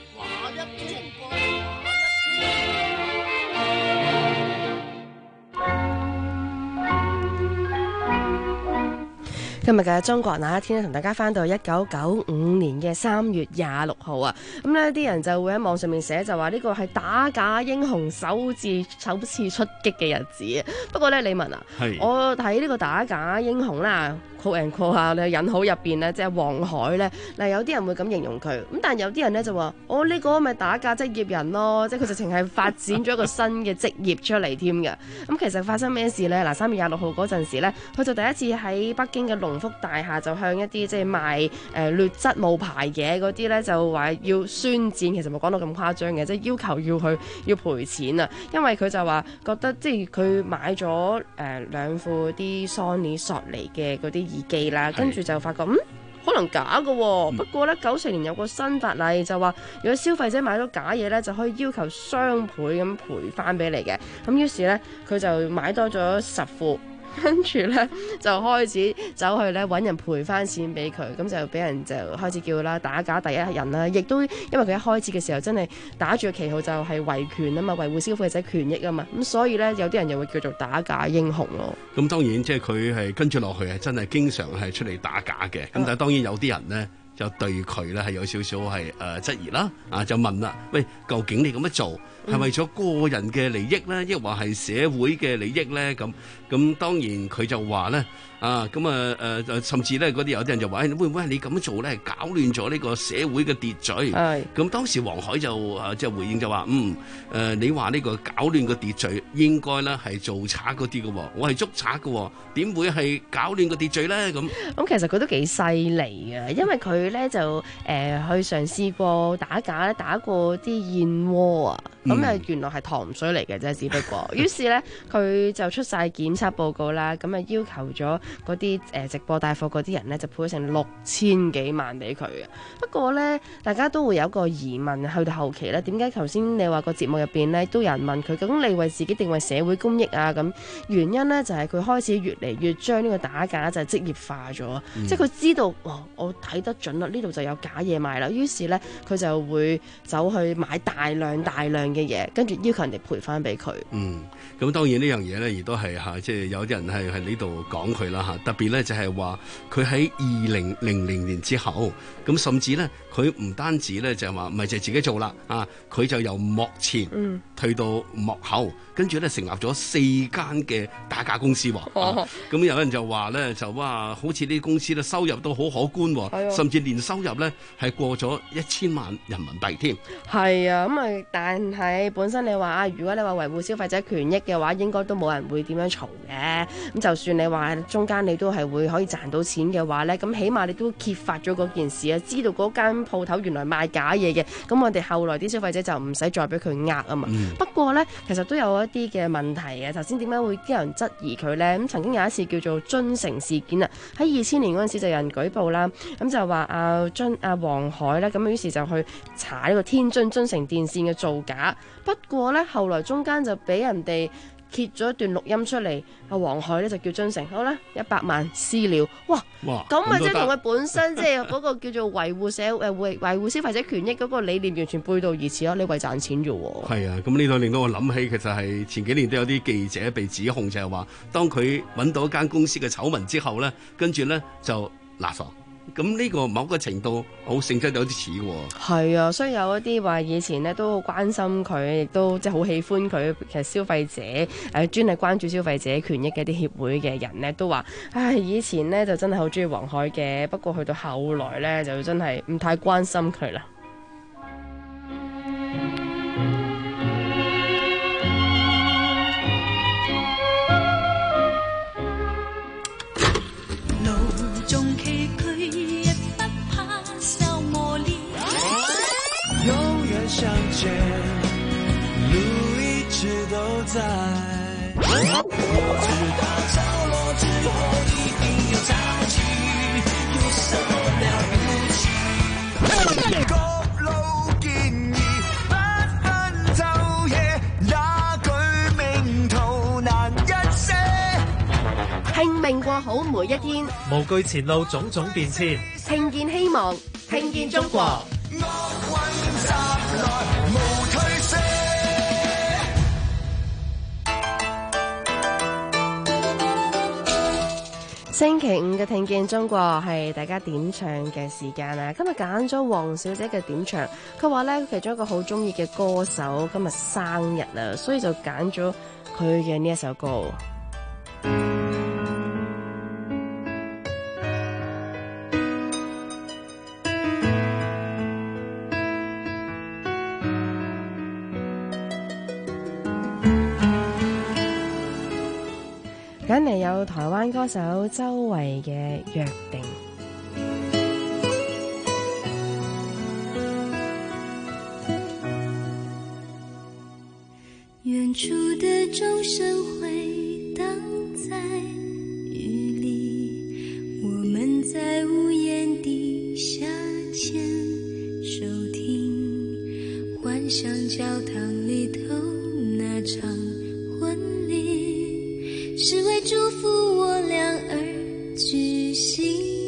今日嘅中國那一天咧，同大家翻到1995年嘅3月26號啊！咁呢啲人就會喺網上面寫就話呢個係打假英雄首次出擊嘅日子。不過呢，李文啊，我睇呢個打假英雄啦，quote and quote啊，你引號入邊呢，即係黃海呢。嗱，有啲人會咁形容佢，咁但有啲人呢就話，呢個咪打假職業人咯，即係佢直情係發展咗一個新嘅職業出嚟添嘅。咁其實發生咩事呢？嗱，3月26號嗰陣時呢，佢就第一次喺北京嘅龍福大廈就向一啲即係賣劣質冇牌嘢嗰啲呢，就話要宣戰，其實冇講到咁誇張嘅，即係要求要賠錢啊！因為佢就話覺得即係佢買咗2副啲 Sony 索尼嘅嗰啲耳機啦，跟住就發覺可能假嘅喎。不過呢，94年有個新法例就話，如果消費者買咗假嘢呢，就可以要求雙倍咁賠翻俾你嘅。咁於是呢，佢就買多咗10副。跟住呢，就開始走去呢揾人賠翻錢俾佢，咁就俾人就開始叫啦打假第一人啦，亦都因為佢一開始嘅時候真係打住個旗號就係維權啊嘛，維護消費者權益啊嘛，咁所以呢，有啲人又會叫做打假英雄咯。 咁當然即係佢係跟住落去係真係經常係出嚟打假嘅，咁但係當然有啲人呢，就對佢咧係有少少係質疑啦，就問啦，喂，究竟你咁樣做係為咗個人嘅利益咧，抑或係社會嘅利益咧？咁當然佢就話咧，甚至咧嗰啲有啲人就話，會唔會係你咁樣做咧，係搞亂咗呢個社會嘅秩序？咁當時黃海就即係回應就話，你話呢個搞亂個秩序應該咧係做賊嗰啲嘅喎，我係捉賊嘅喎，點會係搞亂個秩序咧？咁其實佢都幾犀利嘅，因為佢咧就去嘗試過打假咧，打過啲燕窩啊，咁原來係糖水嚟嘅啫，只不過於是咧佢就出晒檢測報告啦，咁要求咗嗰啲直播帶貨嗰啲人咧就賠成6000幾萬俾佢嘅。不過咧，大家都會有一個疑問，去到後期咧，點解頭先你話個節目入邊咧都有人問佢，究竟你為自己定為社會公益啊？咁原因咧就係佢開始越嚟越將呢個打假就係職業化咗，即係佢知道我睇得準啦，呢度就有假嘢賣啦，於是咧佢就會走去買大量嘅嘢，跟住要求人哋賠翻俾佢。 咁當然呢樣嘢咧，亦都係即係有啲人係喺呢度講佢啦特別咧就係話佢喺2000年之後，咁甚至咧佢唔單止咧就係話唔係就自己做啦佢就由幕前退到幕後，跟住咧成立咗4間嘅打假公司喎。咁有人就話咧就哇，好似呢啲公司咧收入都好可觀喎，甚至年收入咧係過咗1000萬人民幣添。 係啊，咁但係本身你話如果你話維護消費者權益嘅話，應該都冇人會點樣嘈嘅。咁就算你話中間你都係會可以賺到錢嘅話呢，咁起碼你都揭發咗嗰件事啊，知道嗰間鋪頭原來賣假嘢嘅，咁我哋後來啲消費者就唔使再俾佢呃啊嘛。不過呢，其實都有一啲嘅問題嘅。頭先點解會啲人質疑佢呢？咁曾經有一次叫做津城事件啊，喺2000年嗰陣時就有人舉報啦，咁就話黃海呢，咁於是就去查呢個天津城電線嘅造假。不過呢，後來中間就俾人哋揭咗一段錄音出嚟，黃海咧就叫津城，好啦，100萬私了，哇，咁咪即係同佢本身即係嗰個叫做維護消費者權益嗰個理念完全背道而馳咯，你為賺錢啫喎。 係啊，咁呢度令到我諗起，其實係前幾年都有啲記者被指控，就係話當佢揾到一間公司嘅醜聞之後咧，跟住咧就拿傻。 咁呢個某個程度好性質有啲似喎。 係啊，所以有一啲話以前呢都好關心佢，亦都即係好喜歡佢。其實消費者專係關注消費者權益嘅一啲協會嘅人呢，都話：唉，以前呢就真係好中意黃海嘅，不過去到後來呢，就真係唔太關心佢啦。 相见，路一直都在。我知道着落之后一定有交集，有什么了不起？高樓建議不分晝夜，也舉命途難一些。 拼命過好每一天， 無懼前路種種變遷， 聽見希望，聽見中國。星期五嘅聽見中國係大家點唱嘅時間啊！今日揀咗黃小姐嘅點唱，佢話呢，其中一個好中意嘅歌手今日生日啊，所以就揀咗佢嘅呢一首歌。緊嚟有台灣歌手周蕙嘅約定。 遠處的鐘聲回盪在雨裡，我們在屋檐底下牽手聽，幻想教堂裡頭那場婚禮是為祝福我倆而舉行，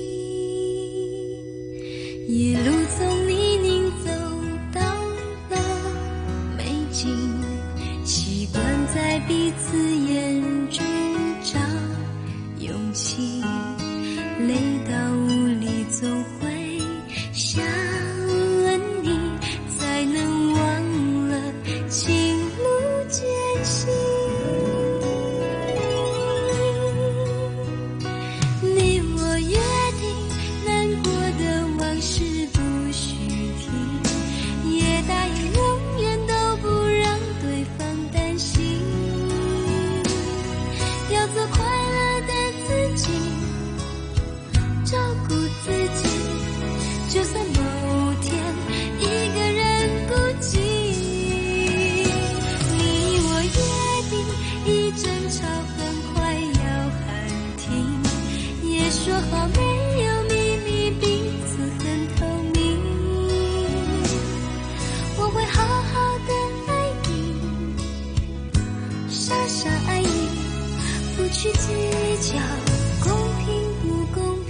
一路從泥濘走到了美景，習慣在彼此眼中找勇氣，累到無力總會想問你，才能忘了情路艱辛。就算某天一個人孤寂，你我約定一爭吵很快要喊停，也說好沒有秘密，彼此很透明。我會好好的愛你，傻傻愛你，不去計較公平不公平。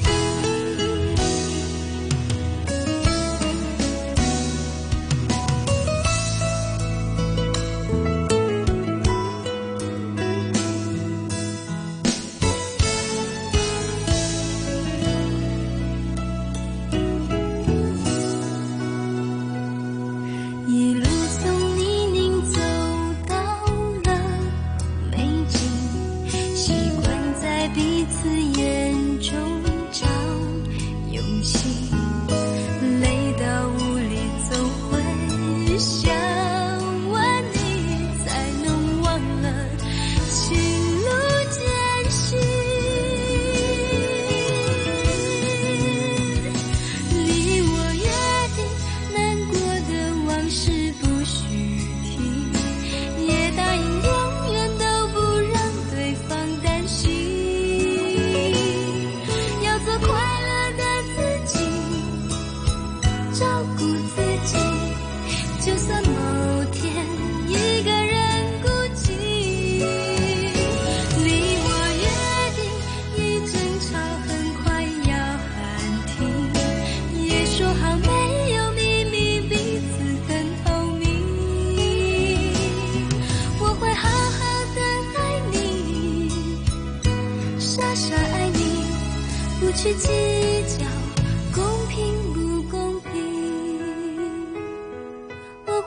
去計較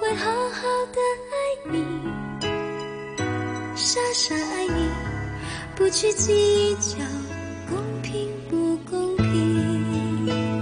会好好的爱你，傻傻爱你，不去计较公平不公平。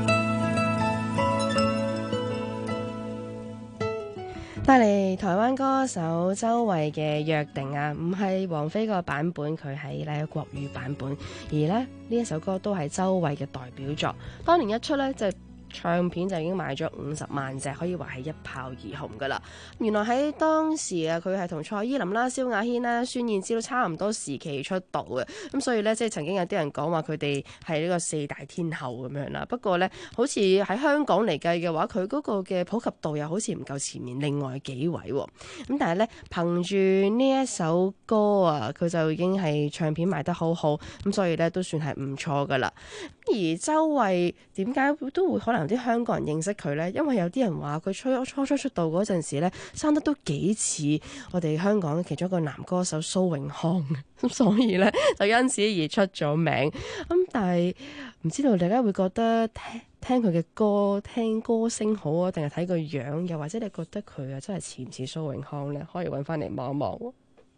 帶嚟台灣歌手周蕙嘅《約定》啊，唔係王菲個版本，佢係咧國語版本，而咧呢一首歌都係周蕙嘅代表作。當年一出咧就唱片就已經賣咗50萬隻，可以話係一炮而紅噶啦。原來喺當時啊，佢係同蔡依林啦、蕭亞軒啦、孫燕姿都差唔多時期出道嘅，咁所以呢，即係曾經有啲人講話佢哋係呢個4大天后咁樣啦。不過呢，好似喺香港嚟計嘅話，佢嗰個嘅普及度又好似唔夠前面另外幾位喎。咁但係呢，憑住呢一首歌啊，佢就已經係唱片賣得好好，咁所以呢，都算係唔錯噶啦。而周蕙點解都會可能啲香港人認識佢呢？因為有啲人話佢初出道嗰陣時呢，生得都幾似我哋香港其中一個男歌手蘇永康，咁所以呢，就因此而出咗名。咁但係唔知道大家會覺得聽佢嘅歌聽歌聲好啊，定係睇個樣？又或者你覺得佢啊真係似唔似蘇永康呢？可以揾翻嚟望一望。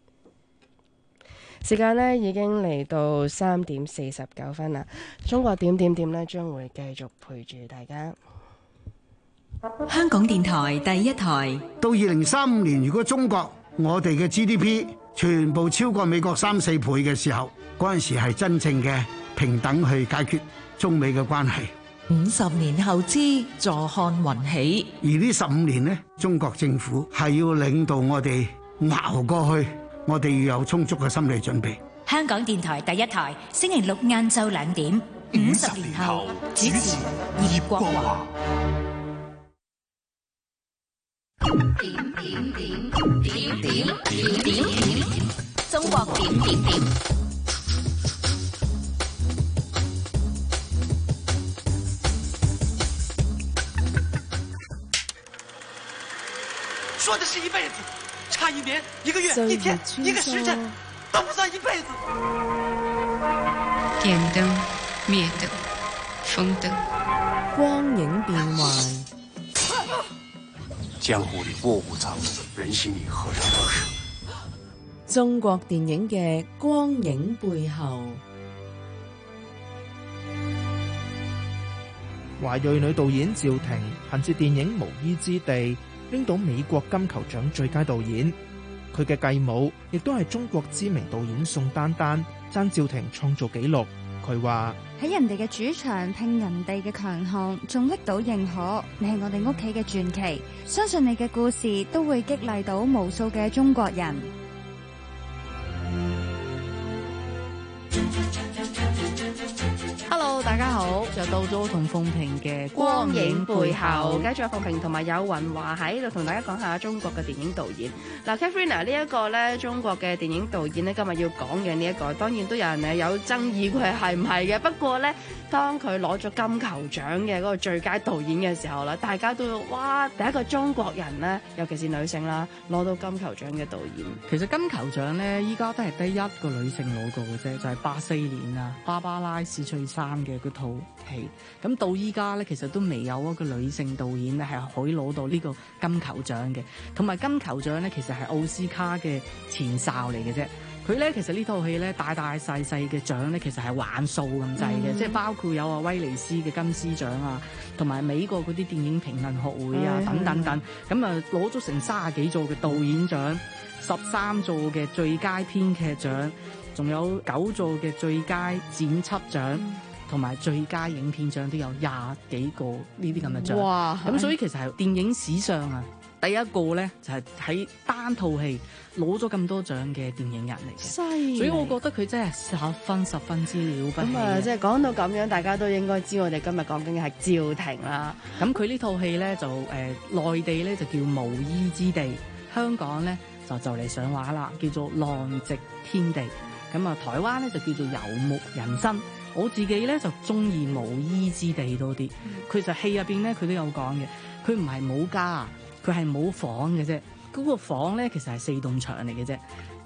時間呢已經嚟到3點49分啦，中國點點點呢將會繼續陪住大家。 香港電台第一台， 到2035年，如果中國我哋嘅 GDP 全部超過美國3-4倍嘅時候，嗰陣時係真正嘅平等去解決中美嘅關係。 50年後之坐看雲起。 而呢15年呢，中國政府係要領導我哋熬過去。我哋要有充足嘅心理準備。 香港電台第一台，星期六晏晝2點，50年後主持葉國華。點，中國點點點。 說的是一輩子。差1年、1個月、1天、1個時辰，都不算一輩子。 電燈、滅燈、風燈， 光影變幻。 江湖裏臥虎藏龍，人心裏何嘗不是？ 中國電影嘅光影背後。 華裔女導演趙婷憑借電影《無依之地》拎到美國金球獎最佳導演，佢嘅繼母亦都係中國知名導演宋丹丹爭趙婷創造紀錄。佢話喺人哋嘅主場拼人哋嘅強項，仲拎到認可，你係我哋屋企嘅傳奇，相信你嘅故事都會激勵到無數嘅中國人。 Hello， 大家好，又到咗同鳳萍嘅光影背後，繼續鳳萍同埋有雲華喺度同大家講下中國嘅電影導演。嗱 Katherine 呢一個咧，中國嘅電影導演咧，今日要講嘅呢一個，當然都有人有爭議佢係唔係嘅。不過咧，當佢攞咗金球獎嘅嗰個最佳導演嘅時候咧，大家都哇，第一個中國人咧，尤其是女性啦，攞到金球獎嘅導演。 其實金球獎咧，依家都係得一個女性攞過嘅啫，就係84年啊，芭芭拉史翠珊嘅嗰套戲。咁到依家咧，其實都未有一個女性導演咧係可以攞到呢個金球獎嘅。同埋金球獎咧，其實係奧斯卡嘅前哨嚟嘅啫。佢咧其實呢套戲咧大大細細嘅獎咧，其實係玩數咁滯嘅，即係包括有啊威尼斯嘅金獅獎啊，同埋美國嗰啲電影評論學會啊等等等，咁啊攞咗成30幾座嘅導演獎，13座嘅最佳編劇獎，仲有9座嘅最佳剪輯獎，同埋最佳影片獎都有20幾個呢啲咁嘅獎。哇！咁所以其實係電影史上啊，第一個咧就係喺單套戲攞咗咁多獎嘅電影人嚟嘅，所以我覺得佢真係十分之了不起。咁啊， 即係講到咁樣，大家都應該知我哋今日講緊嘅係趙婷啦。 咁佢呢套戲咧就內地咧就叫《無依之地》，香港咧就嚟上畫啦，叫做《浪跡天地》。咁啊，台灣咧就叫做《遊牧人生》。我自己咧就中意《無依之地》多啲。佢就戲入邊咧，佢都有講嘅，佢唔係冇家。佢係冇房嘅啫，嗰個房咧其實係4棟牆嚟嘅啫。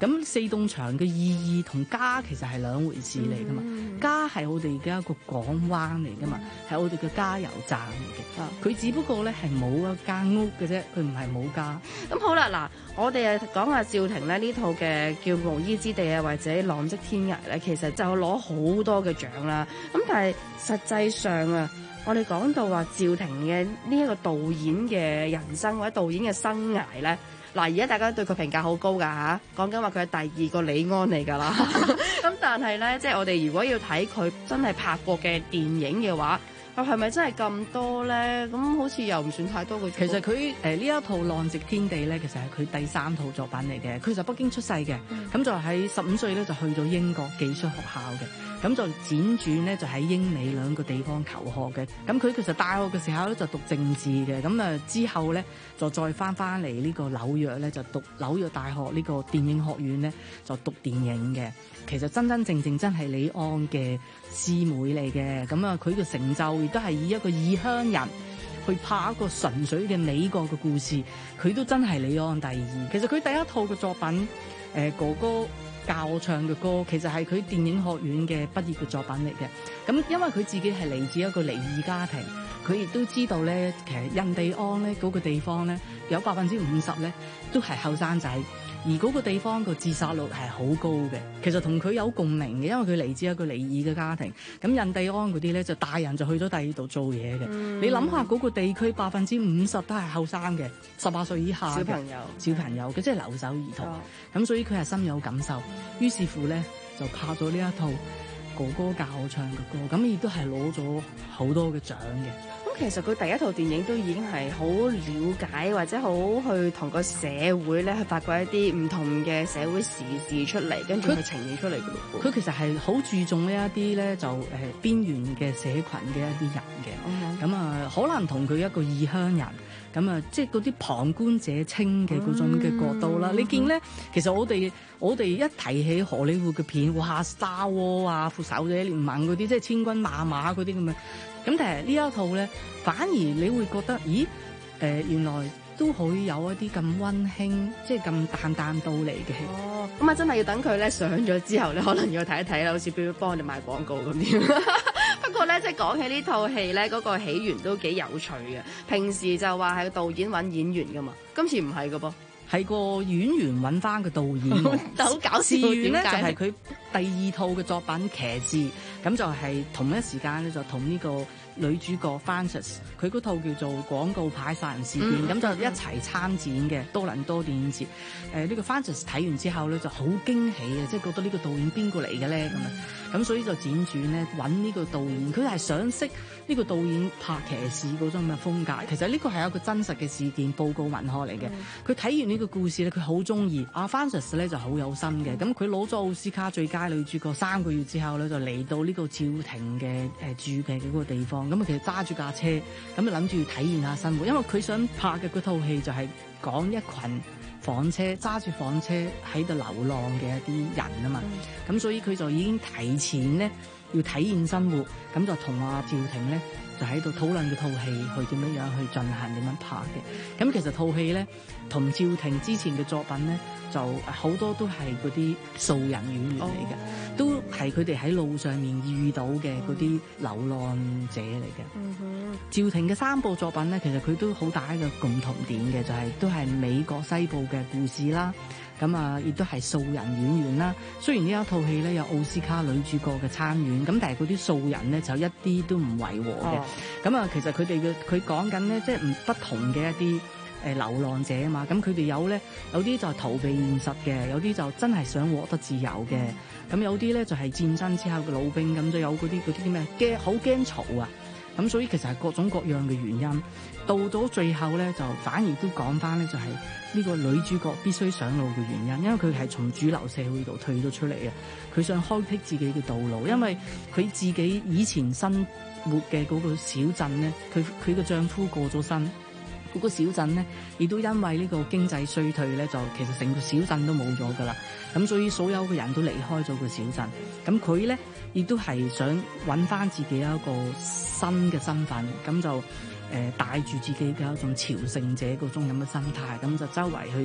咁四棟牆嘅意義同家其實係兩回事嚟噶嘛。家係我哋嘅一個港灣嚟噶嘛，係我哋嘅加油站嚟嘅。佢只不過咧係冇一間屋嘅啫，佢唔係冇家。 咁好啦，嗱，我哋講下趙婷咧呢套嘅叫《無依之地》啊，或者《浪跡天涯》咧，其實就攞好多嘅獎啦。咁但係實際上啊，我哋講到話趙婷嘅呢一個導演嘅人生或者導演嘅生涯咧，嗱，而家大家對佢評價好高㗎嚇，講緊話佢係第2個李安嚟㗎啦。咁但係咧，即係我哋如果要睇佢真係拍過嘅電影嘅話，係咪真係咁多咧？咁好似又唔算太多嘅。 其實佢呢一套《浪跡天地》咧，其實係佢第3套作品嚟嘅。佢就北京出世嘅，咁就喺15歲咧就去咗英國技術學校嘅，咁就輾轉咧就喺英美兩個地方求學嘅。咁佢其實大學嘅時候咧就讀政治嘅，咁之後咧就再翻嚟呢個紐約咧就讀紐約大學呢個電影學院咧就讀電影嘅。其實真正真係李安嘅師妹嚟嘅，咁啊佢嘅成就亦都係以一個異鄉人去拍一個純粹嘅美國嘅故事，佢都真係李安第2。其實佢第1套嘅作品，哥哥教我唱嘅歌，其實係佢電影學院嘅畢業嘅作品嚟嘅。咁因為佢自己係嚟自一個離異家庭，佢亦都知道咧，其實印第安咧嗰個地方咧有50%咧都係後生仔。而嗰個地方個自殺率係好高嘅，其實同佢有共鳴嘅，因為佢嚟自一個離異嘅家庭。咁印第安嗰啲咧就大人就去咗第2度做嘢嘅。你諗下嗰個地區50%都係後生嘅，18歲以下嘅小朋友嘅，即係留守兒童。咁所以佢係深有感受，於是乎咧就拍咗呢一套哥哥教我唱嘅歌，咁亦都係攞咗好多嘅獎嘅。 其實佢第1套電影都已經係好了解或者好去同個社會咧去發掘一啲唔同嘅社會時事出嚟，跟住去呈現出嚟嘅咯。 佢其實係好注重呢一啲咧就邊緣嘅社群嘅一啲人嘅，咁可能同佢一個異鄉人。咁啊，即係嗰啲旁觀者清嘅嗰種嘅角度啦。你見咧，其實我哋一提起荷里活嘅片，哇 Star Wars 啊，復仇者聯盟嗰啲，即係千軍萬馬嗰啲咁樣。咁但係呢一套咧，反而你會覺得，咦？原來都可以有一啲咁溫馨，即係咁淡淡到嚟嘅戲。 哦，咁啊，真係要等佢咧上咗之後咧，可能要睇一睇啦，好似俾佢幫我哋賣廣告咁樣。不過咧，即係講起呢套戲咧，嗰個起源都幾有趣嘅。平時就話係導演揾演員噶嘛，今次唔係噶噃， 係個演員揾翻個導演。 好搞笑， 事緣咧就點解係佢第2套嘅作品《騎士》，咁就係同一時間咧就同呢個女主角 Frances， 佢嗰套叫做《廣告牌殺人事件》，咁就一齊參展嘅多倫多電影節。呢個 Frances 睇完之後咧就好驚喜啊，即係覺得呢個導演邊個嚟嘅咧咁啊，咁所以就輾轉咧揾呢個導演，佢係想識呢個導演拍騎士嗰種咁嘅風格。其實呢個係一個真實嘅事件報告文學嚟嘅。佢睇完呢個故事咧，佢好中意。阿 Frances 咧就好有心嘅，咁佢攞咗奧斯卡最佳女主角3個月之後咧，就嚟到呢個趙婷嘅住嘅嗰個地方。咁啊，其實揸住架車，咁啊諗住體驗下生活，因為佢想拍嘅嗰套戲就係講一群房車揸住房車喺度流浪嘅一啲人啊嘛。咁所以佢就已經提前咧要體驗生活，咁就同阿趙婷咧就喺度討論嗰套戲去點樣去進行，點樣拍嘅。咁其實套戲咧同趙婷之前嘅作品咧就好多都係嗰啲素人演員嚟嘅，都係佢哋喺路上面遇到嘅嗰啲流浪者嚟嘅。趙婷嘅3部作品咧，其實佢都好大一個共同點嘅，就係都係美國西部嘅故事啦。咁啊，亦都係素人演員啦。雖然呢一套戲咧有奧斯卡女主角嘅參演，咁但係嗰啲素人咧就一啲都唔違和嘅。咁啊，其實佢講緊咧，即係不同嘅一啲流浪者啊嘛。咁佢哋有啲就係逃避現實嘅，有啲就真係想獲得自由嘅。咁有啲咧就係戰爭之後嘅老兵，咁就有嗰啲咩好驚嘈啊。咁所以其實係各種各樣嘅原因，到咗最後咧就反而都講翻咧，就係呢個女主角必須上路嘅原因，因為佢係從主流社會度退咗出嚟嘅，佢想開闢自己嘅道路，因為佢自己以前生活嘅嗰個小鎮咧，佢嘅丈夫過咗身。嗰個小鎮咧，亦都因為呢個經濟衰退咧，就其實成個小鎮都冇咗噶啦。咁所以所有嘅人都離開咗個小鎮。咁佢咧亦都係想揾翻自己一個新嘅身份，咁就帶住自己嘅一種朝聖者嗰種咁嘅心態，咁就周圍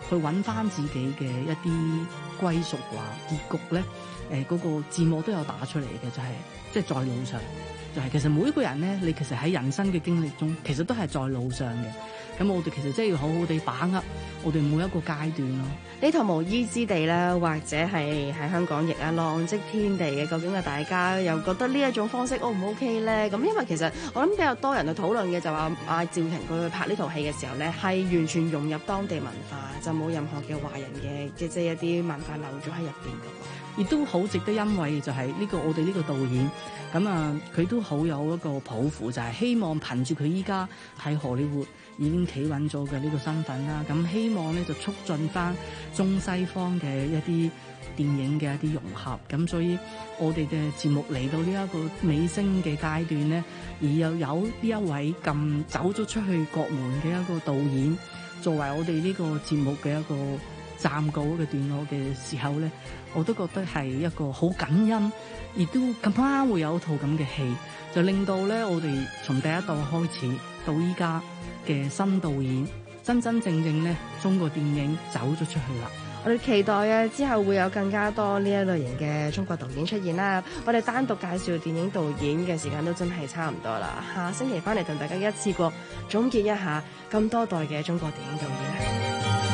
去揾翻自己嘅一啲歸屬啩。結局咧，嗰個字幕都有打出嚟嘅，就係即係在路上。就係其實每一個人咧，你其實喺人生嘅經歷中，其實都係在路上嘅。咁我哋其實真係要好好地把握我哋每一個階段咯。 呢套無依之地啦，或者係喺香港譯啊浪跡天地嘅，究竟啊大家又覺得呢一種方式 O 唔 OK 咧？咁因為其實我諗比較多人去討論嘅就話阿趙婷佢去拍呢套戲嘅時候咧，係完全融入當地文化，就冇任何嘅華人嘅即係一啲文化留咗喺入邊嘅。 亦都好值得欣慰，就係呢個我哋呢個導演咁啊，佢都好有一個抱負，就係希望憑住佢依家喺荷里活已經企穩咗嘅呢個身份啦，咁希望咧就促進翻中西方嘅一啲電影嘅一啲融合。咁所以我哋嘅節目嚟到呢一個尾聲嘅階段咧，而又有呢一位咁走咗出去國門嘅一個導演作為我哋呢個節目嘅一個暫告嘅段落嘅時候咧，我都覺得係一個好感恩，亦都咁啱會有套咁嘅戲，就令到咧我哋從第一代開始到依家嘅新導演真真正正咧中國電影走咗出去啦。 我哋期待啊之後會有更加多呢一類型嘅中國導演出現啦。我哋單獨介紹電影導演嘅時間都真係差唔多啦，下星期翻嚟同大家一次過總結一下咁多代嘅中國電影導演。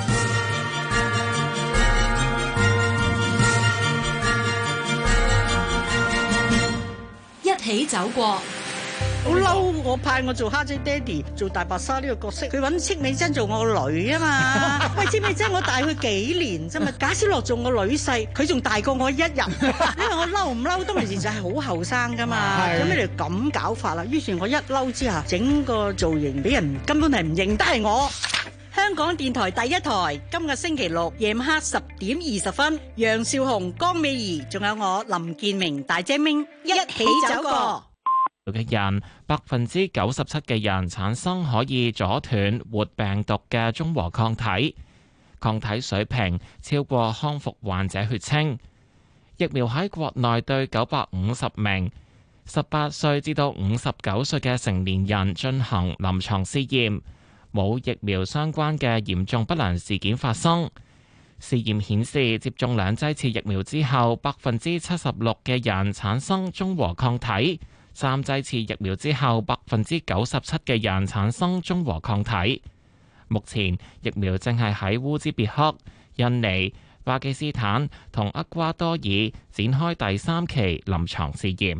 一起走過， 好嬲！我派我做蝦仔爹哋，做大白鯊呢個角色，佢揾戚美珍做我個女啊嘛。喂，戚美珍我大佢幾年啫嘛，賈小樂做我女婿，佢仲大過我一日。因為我嬲唔嬲當其時就係好後生噶嘛，咁你哋咁搞法啦。於是我一嬲之下，整個造型俾人根本係唔認得係我。香港電台第一台，今個星期六夜晚黑10:20，楊少紅、江美儀，仲有我林建明、大姐明一起走過。 嘅人97%嘅人產生可以阻斷活病毒嘅中和抗體，抗體水平超過康復患者血清。疫苗喺國內對950名18歲至到59歲嘅成年人進行臨床試驗。冇疫苗相關嘅嚴重不良事件發生。試驗顯示，接種2劑次疫苗之後，76%嘅人產生中和抗體；3劑次疫苗之後，97%嘅人產生中和抗體。目前疫苗正係喺烏茲別克、印尼、巴基斯坦同厄瓜多爾展開第3期臨床試驗。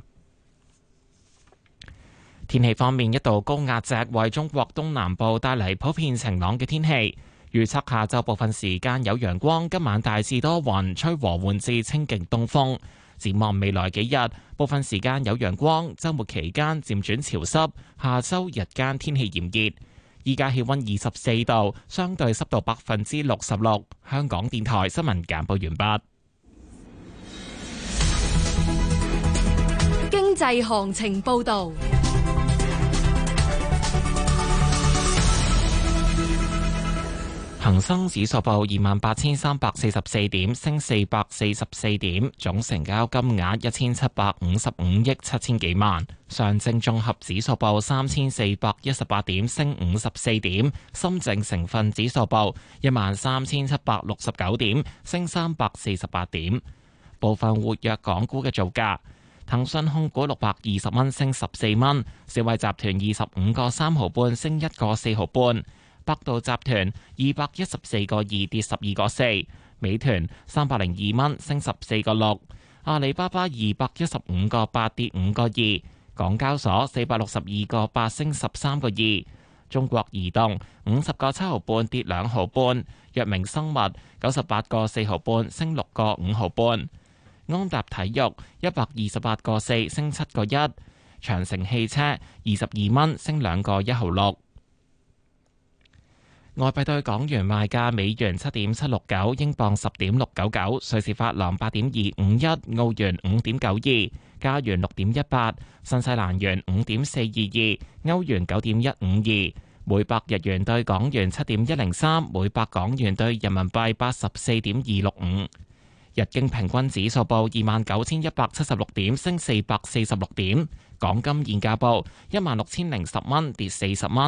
天氣方面，一道高壓脊為中國東南部帶嚟普遍晴朗嘅天氣。預測下晝部分時間有陽光，今晚大致多雲，吹和緩至清勁東風。展望未來幾日，部分時間有陽光，週末期間漸轉潮濕。下週日間天氣炎熱。依家氣溫24度，相對濕度66%。香港電台新聞簡報完畢。 經濟行情報導。 恒生指數報28,344點，升444點，總成交金額1755億7千幾萬。上證綜合指數報3418點，升54點。深證成分指數報13769點，升348點。部分活躍港股嘅造價：騰訊控股620蚊，升14蚊；小米集團25個3毫半，升1個4毫半。百度集團214個2，跌12個4，美團302蚊，升14個6，阿里巴巴215個8，跌5個2，港交所462個8，升13個2，中國移動50個7毫半，跌2毫半，藥明生物98個4毫半，升6個5毫半，安踏體育128個4，升7個1，長城汽車22蚊，升2個1毫6。外幣對港元賣價：美元7.769，英鎊10.699，瑞士法郎8.251，澳元5.92，加元6.18，新西蘭元5.422，歐元9.152，每百日元對港元7.103，每百港元對人民幣84.265。日經平均指數報29,176點，升446點。港金現價報16,010蚊，跌40蚊。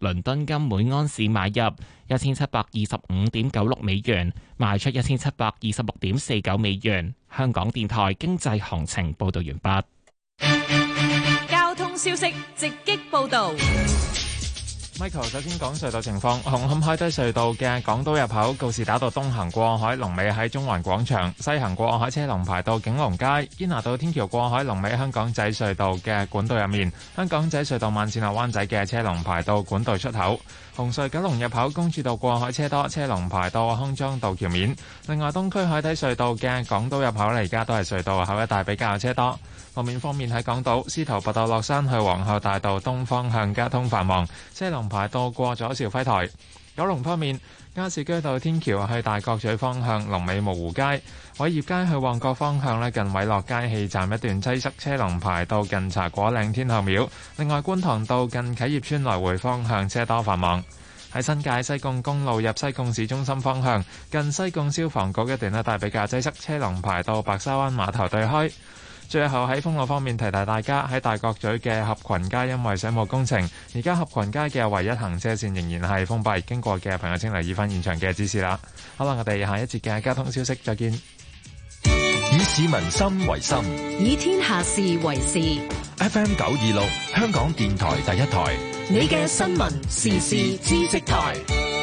倫敦金每安士買入1725.96美元，賣出1726.49美元。香港電台經濟行情報道完畢。 交通消息直擊報道。 Michael 首先講隧道情況，紅磡海底隧道嘅港島入口告士打道東行過海龍尾喺中環廣場，西行過海車龍排到景隆街。堅拿道天橋過海龍尾香港仔隧道嘅管道入面，香港仔隧道慢線落灣仔嘅車龍排到管道出口。紅隧九龍入口公主道過海車多，車龍排到康莊道橋面。另外東區海底隧道嘅港島入口嚟，而家都係隧道口一帶比較車多。路面方面喺港島司徒拔道落山去皇后大道東方向交通繁忙，車龍排到過咗肇輝台。九龍方面，加士居道天橋去大角咀方向龍尾蕪湖街，偉業街去旺角方向近偉樂街氣站一段擠塞，車龍排到近茶果嶺天后廟。另外觀塘道近啟業邨來回方向車多繁忙。喺新界西貢公路入西貢市中心方向，近西貢消防局一段大比較擠塞，車龍排到白沙灣碼頭對開。最後喺封路方面提提大家，喺大角咀嘅合群街因為水務工程，而家合群街嘅唯一行車線仍然係封閉，經過嘅朋友請留意翻現場嘅指示啦。好啦，我哋下一節嘅交通消息再見。 以市民心為心， 以天下事為事。 FM 926香港電台第一台， 你嘅新聞時事知識台。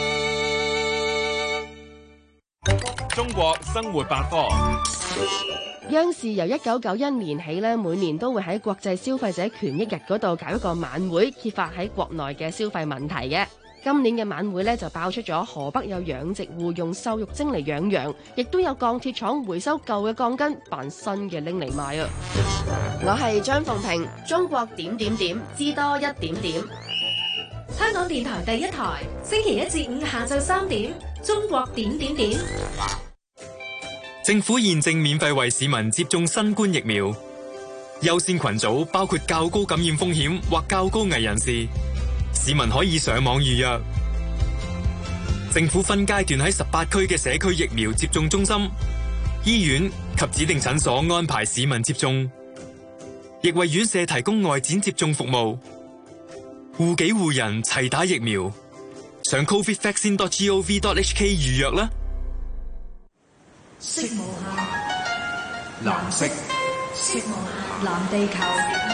中國生活百科。 央視由1991年起咧，每年都會喺國際消費者權益日嗰度搞一個晚會，揭發喺國內嘅消費問題嘅。今年嘅晚會咧就爆出咗河北有養殖戶用瘦肉精嚟養羊，亦都有鋼鐵廠回收舊嘅鋼筋扮新嘅拎嚟賣啊！我係張鳳平，中國點點點，知多一點點。 香港電台第一台，星期1至5下晝3點，中國點點點。 政府現正免費為市民接種新冠疫苗，優先群組包括較高感染風險或較高危人士，市民可以上網預約。政府分階段喺18區嘅社區疫苗接種中心、醫院及指定診所安排市民接種，亦為院舍提供外展接種服務。護己護人齊打疫苗，上 covidvaccine.gov.hk 預約啦。 色無限， 藍色， 色無限，藍地球。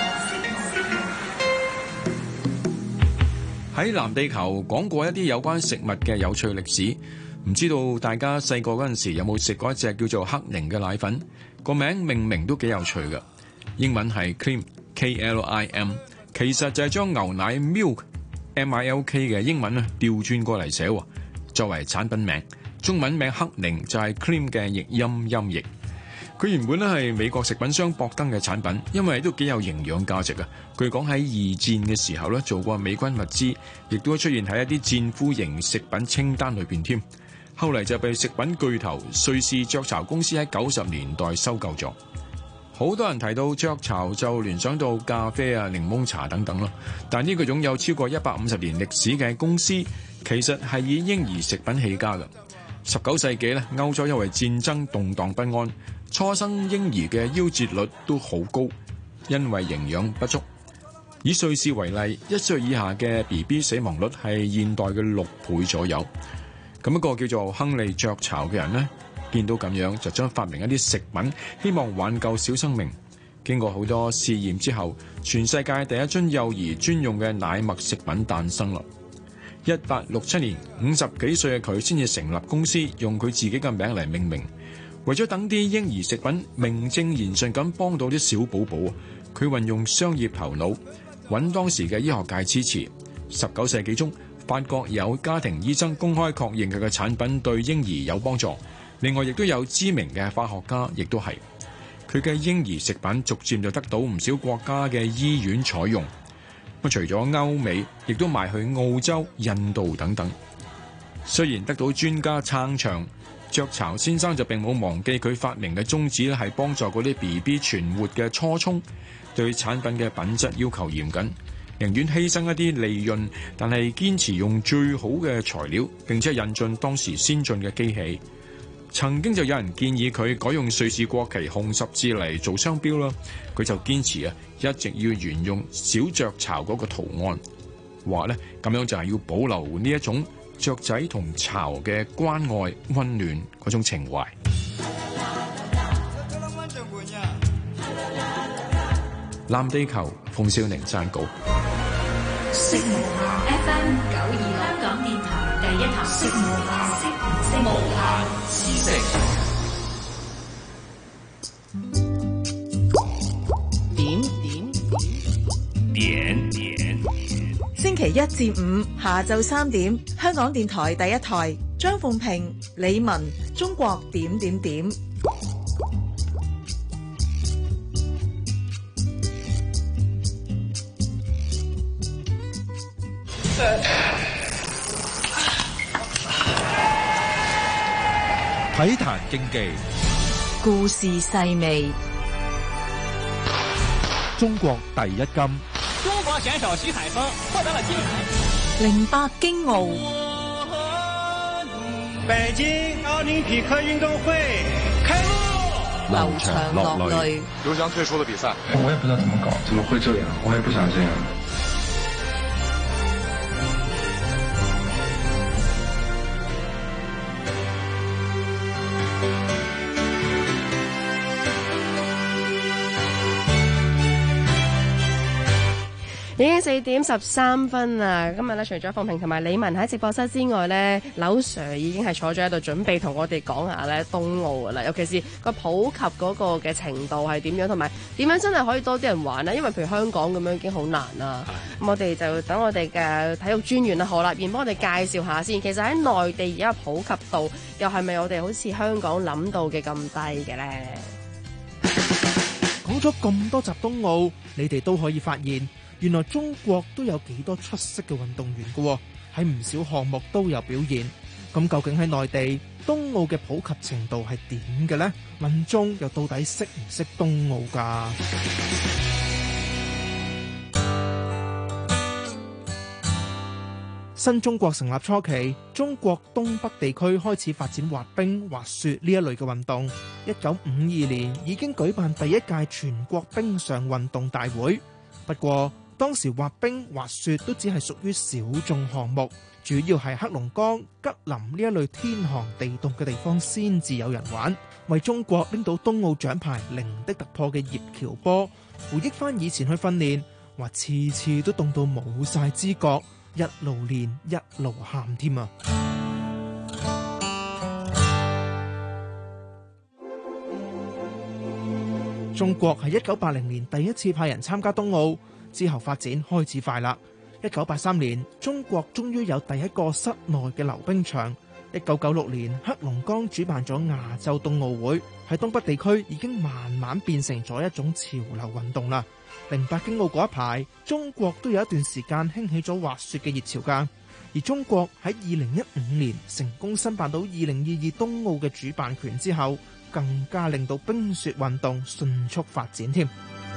喺藍地球講過一啲有關食物嘅有趣歷史，唔知道大家細個嗰陣時有冇食過一隻叫做克寧嘅奶粉？個名命名都幾有趣嘅，英文係 Klim，K-L-I-M， 其實就係將牛奶 milk，M-I-L-K 嘅英文調轉過嚟寫，作為產品名。中文名克寧就係 Klim 嘅譯音音譯。佢原本咧係美國食品商博登嘅產品，因為都幾有營養價值啊。據講喺二戰嘅時候咧做過美軍物資，亦都出現喺一啲戰俘營食品清單裏邊添。後嚟就被食品巨頭瑞士雀巢公司喺90年代收購咗。好多人提到雀巢就聯想到咖啡啊、檸檬茶等等咯。但呢個擁有超過150年歷史嘅公司，其實係以嬰兒食品起家嘅。19世紀咧，歐洲因為戰爭動盪不安，初生嬰兒嘅夭折率都好高，因為營養不足。以瑞士為例，1歲以下嘅 BB 死亡率係現代嘅6倍左右。咁一個叫做亨利雀巢嘅人呢，見到咁樣就將發明一啲食品，希望挽救小生命。經過好多試驗之後，全世界第一樽幼兒專用嘅奶麥食品誕生啦。1867年，50幾歲嘅佢先至成立公司，用佢自己嘅名嚟命名。為咗等啲嬰兒食品名正言順咁幫到啲小寶寶，佢運用商業頭腦，揾當時嘅醫學界支持。19世紀中，法國有家庭醫生公開確認佢嘅產品對嬰兒有幫助。另外，亦都有知名嘅化學家，亦都係佢嘅嬰兒食品逐漸就得到唔少國家嘅醫院採用。除咗歐美，亦都賣去澳洲、印度等等。雖然得到專家撐場，雀巢先生就並冇忘記佢發明嘅宗旨咧，係幫助嗰啲 BB 存活嘅初衷。對產品嘅品質要求嚴謹，寧願犧牲一啲利潤，但係堅持用最好嘅材料，並且引進當時先進嘅機器。曾經就有人建議佢改用瑞士國旗紅十字嚟做商標啦，佢就堅持一直要沿用小雀巢嗰個圖案。 話呢，咁樣就係要保留呢一種雀仔同巢嘅關愛溫暖嗰種情懷。藍地球，馮少寧撰稿。 色無限 FM 926香港電台第一台，色無限知識。 點星期一至五下晝3點，香港電台第一台，張鳳平、李文，中國點點點。 體壇競技， 故事細味。 中國第一金。 中國選手徐海峰獲得了金牌。 08京奧。 北京奧林匹克運動會開幕。 流場落淚。 劉翔退出了比賽。 我也不知道怎麼搞，怎麼會這樣？我也不想這樣。 已經4點13分啦！今日咧，除咗鳳平同埋李文喺直播室之外咧，劉 Sir 已經係坐咗喺度準備同我哋講下咧冬奧噶啦，尤其是個普及嗰個嘅程度係點樣，同埋點樣真係可以多啲人玩咧？因為譬如香港咁樣已經好難啦。咁我哋就等我哋嘅體育專員啦，何立彥幫我哋介紹下先。其實喺內地而家普及度又係咪我哋好似香港諗到嘅咁低嘅咧？ 講咗咁多集冬奧，你哋都可以發現，原來中國都有幾多出色嘅運動員嘅，喺唔少項目都有表現。咁究竟喺內地冬奧嘅普及程度係點嘅呢？民眾又到底識唔識冬奧㗎？新中國成立初期，中國東北地區開始發展滑冰、滑雪呢一類嘅運動。1952年已經舉辦第一屆全國冰上運動大會。不過當時滑冰、滑雪都只係屬於小眾項目，主要係黑龍江、吉林呢一類天寒地凍嘅地方先至有人玩。為中國拎到冬奧獎牌零的突破嘅葉喬波，回憶翻以前去訓練，話次次都凍到冇晒知覺，一路練一路喊添啊！中國喺1980年第一次派人參加冬奧，之後發展開始快啦。1983年，中國終於有第一個室內嘅溜冰場。1996年，黑龍江主辦咗亞洲冬奧會，喺東北地區已經慢慢變成咗一種潮流運動啦。08京奧嗰一排，中國都有一段時間興起咗滑雪嘅熱潮㗎。而中國喺2015年成功申辦到2022冬奧嘅主辦權之後，更加令到冰雪運動迅速發展添。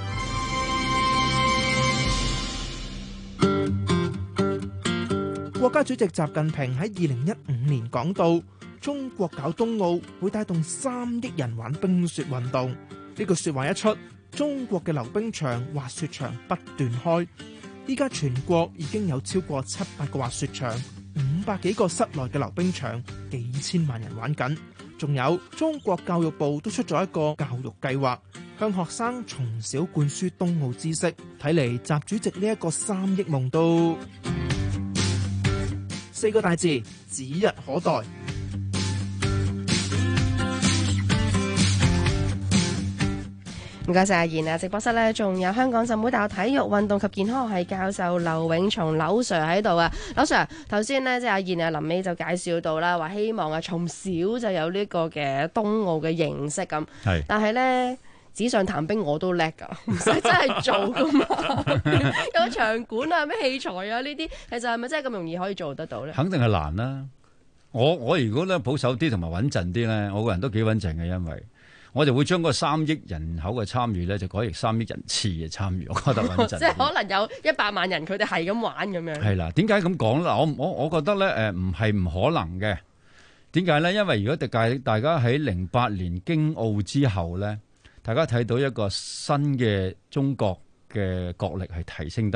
國家主席習近平喺2015年講到，中國搞冬奧會帶動3億人玩冰雪運動。呢句說話一出，中國嘅溜冰場、滑雪場不斷開。依家全國已經有超過700個滑雪場，500幾個室內嘅溜冰場，幾千萬人玩緊。仲有中國教育部都出咗一個教育計劃，向學生從小灌輸冬奧知識。睇嚟習主席呢一個3億夢都4個大字，指日可待。 唔該晒阿賢啊！直播室呢仲有香港浸會大學體育運動及健康學系教授劉永松劉 Sir 喺度啊！劉 Sir 頭先呢，即係阿賢啊臨尾就介紹到啦，話希望啊從小就有呢個嘅冬奧嘅認識咁。係，但係呢，紙上談兵我都叻㗎，唔使真係做㗎嘛。有場館啊、咩器材啊呢啲，其實係咪真係咁容易可以做得到呢？ 肯定係難啦。我如果咧保守啲同埋穩陣啲咧，我個人都幾穩陣嘅，因為我就會將嗰3億人口嘅參與咧，就改為3億人次嘅參與，我覺得穩陣。即係可能有100萬人，佢哋係咁玩咁樣。 係啦，點解咁講咧？我覺得咧，唔係唔可能嘅。點解咧？因為如果大家喺08年京奧之後咧，大家睇到一個新嘅中國嘅國力係提升得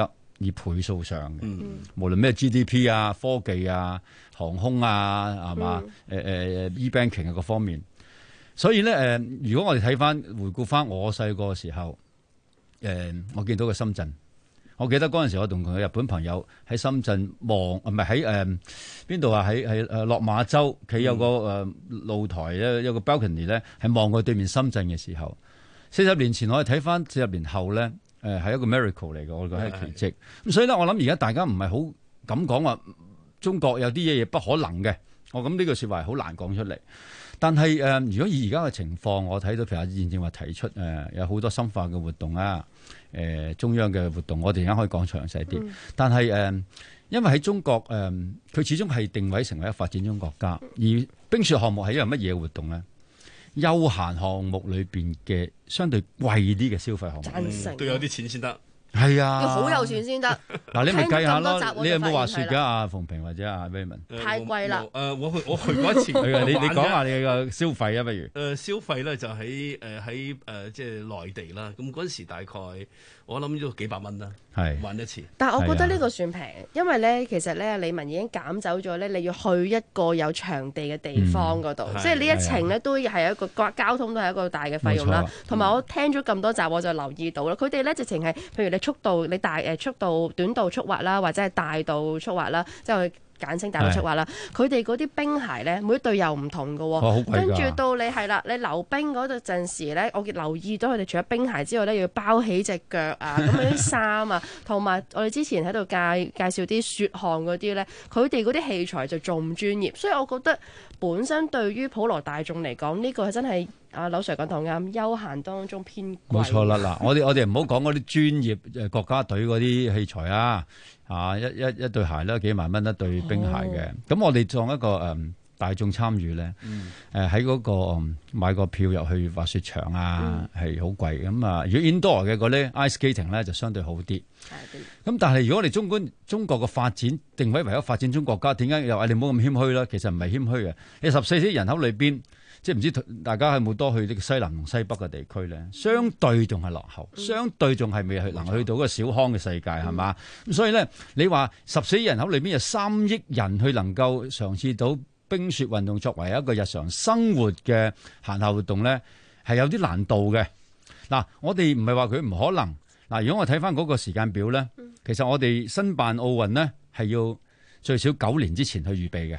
以倍數上嘅。無論咩 GDP 啊、科技啊、航空啊，係嘛？e-banking 啊各方面。所以咧如果我哋睇翻回顧翻我細個嘅時候，我見到個深圳。我記得嗰陣時，我同佢日本朋友喺深圳望，唔係喺邊度啊？喺落馬洲企有個露台咧，有個 balcony 咧，係望過對面深圳嘅時候。40年前我哋睇翻40年後咧，係一個 miracle 嚟嘅，我覺得係奇蹟。咁所以咧，我諗而家大家唔係好敢講話中國有啲嘢不可能嘅。我諗呢句説話係好難講出嚟。但係如果以而家嘅情況，我睇到譬如阿燕正話提出有好多深化嘅活動啊。中央嘅活動，我哋而家可以講詳細啲。但係因為喺中國佢始終係定位成為一個發展中國家，而冰雪項目係一樣乜嘢活動咧？休閒項目裏邊嘅相對貴啲嘅消費項目， 贊成都有啲錢先得。 係啊， 要好有錢先得。 嗱，你咪計下咯。你有冇滑雪㗎？ 啦阿馮平或者阿 Raymond？ 太貴啦。 我去過一次。 你講下你嘅消費啊，不如？ 消費咧就喺即係內地啦。咁嗰陣時大概我諗都幾百蚊啦，玩一次。 但係我覺得呢個算平，因為咧其實咧李文已經減走咗咧，你要去一個有場地嘅地方嗰度，即係呢一程咧都係一個交通都係一個大嘅費用啦。同埋我聽咗咁多集，我就留意到啦，佢哋咧直情係譬如你速度你速度短道速滑啦，或者係大道速滑啦，即係簡稱大道速滑啦。佢哋嗰啲冰鞋咧，每一對又唔同嘅喎。跟住到你係啦，你溜冰嗰陣時咧，我留意到佢哋除咗冰鞋之外咧，要包起隻腳啊，咁嗰啲衫啊，同埋我哋之前喺度介紹啲雪項嗰啲咧，佢哋嗰啲器材就仲專業，所以我覺得本身對於普羅大眾嚟講，呢個係真係。阿劉 Sir 講得啱，休閒當中偏貴。 冇錯啦，嗱，我哋唔好講嗰啲專業國家隊嗰啲器材啊，一對鞋啦，幾萬蚊一對冰鞋嘅。咁我哋作一個大眾參與咧，喺嗰個買個票入去滑雪場啊，係好貴。咁啊，如果 indoor 嘅嗰啲 ice skating 咧，就相對好啲。咁但係如果我哋中國嘅發展定位為一個發展中國家，點解又話你唔好咁謙虛啦？其實唔係謙虛嘅，你14億人口裏邊。即係唔知大家係冇多去呢個西南同西北嘅地區咧，相對仲係落後，相對仲係未能去到嗰個小康嘅世界係嘛？咁所以咧，你話14億人口裏邊有3億人去能夠嘗試到冰雪運動作為一個日常生活嘅閒暇活動咧，係有啲難度嘅。嗱，我哋唔係話佢唔可能。嗱，如果我睇翻嗰個時間表咧，其實我哋申辦奧運咧係要最少9年之前去預備嘅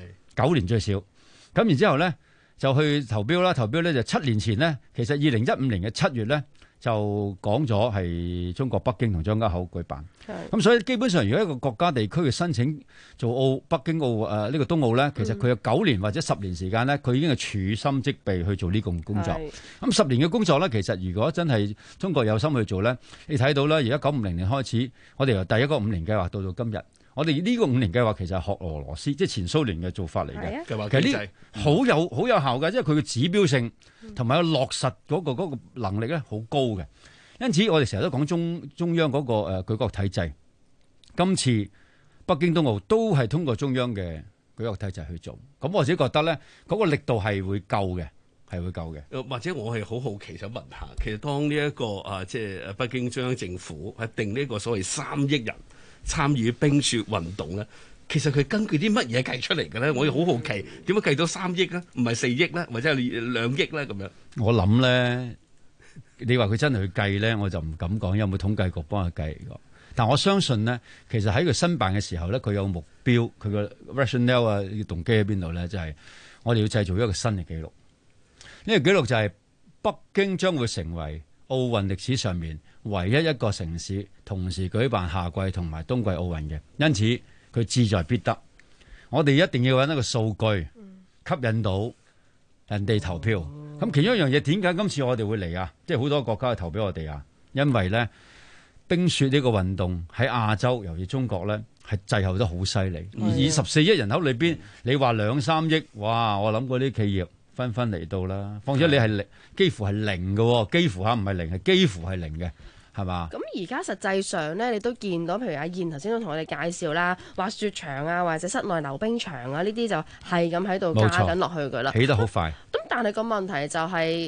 ，9年最少。咁然之後咧。就去投標啦，投標咧就7年前呢，其實2015年嘅7月咧就講咗係中國北京同張家口舉辦。咁所以基本上，如果一個國家地區嘅申請做北京奧呢個冬奧咧，其實佢有9年或者10年時間咧，佢已經係處心積備去做呢個工作。咁10年嘅工作咧，其實如果真係中國有心去做咧，你睇到啦，而家950年開始，我哋由第一個5年計劃到今日。我哋呢個5年計劃其實係學俄羅斯，即係前蘇聯嘅做法嚟嘅。其實呢好有效嘅，因為佢嘅指標性同埋個落實嗰個能力咧好高嘅。因此我哋成日都講中央嗰個舉國體制。今次北京冬奧都係通過中央嘅舉國體制去做。咁我自己覺得咧，嗰個力度係會夠嘅，係會夠嘅。 或者我係好好奇想問下，其實當呢一個即係北京中央政府係定呢個所謂3億人參與冰雪運動咧，其實佢根據啲乜嘢計出嚟嘅咧？我亦好好奇，點解計到3億咧？唔係4億咧，或者係2億咧咁樣？ 我諗咧，你話佢真係去計咧，我就唔敢講有冇統計局幫佢計過。但我相信咧，其實喺佢申辦嘅時候咧，佢有目標，佢個 rationale 啊，動機喺邊度咧？就係我哋要製造一個新嘅紀錄。呢個紀錄就係北京將會成為奧運歷史上面唯一一個城市同時舉辦夏季同埋冬季奧運嘅，因此佢志在必得。我哋一定要揾一個數據吸引到人哋投票。咁其中一樣嘢，點解今次我哋會嚟啊？即係好多國家去投俾我哋啊？因為咧，冰雪呢個運動喺亞洲，尤其中國咧，係滯後得好犀利。以14億人口裏邊，你話2-3億，哇！我諗嗰啲企業紛紛嚟到啦。況且你係零，幾乎係零嘅，幾乎唔係零，係幾乎係零嘅。係嘛？咁而家實際上咧，你都見到，譬如阿燕頭先都同我哋介紹啦，滑雪場啊，或者室內溜冰場啊，呢啲就係咁喺度加緊落去㗎啦，起得好快。咁但係個問題就係、是，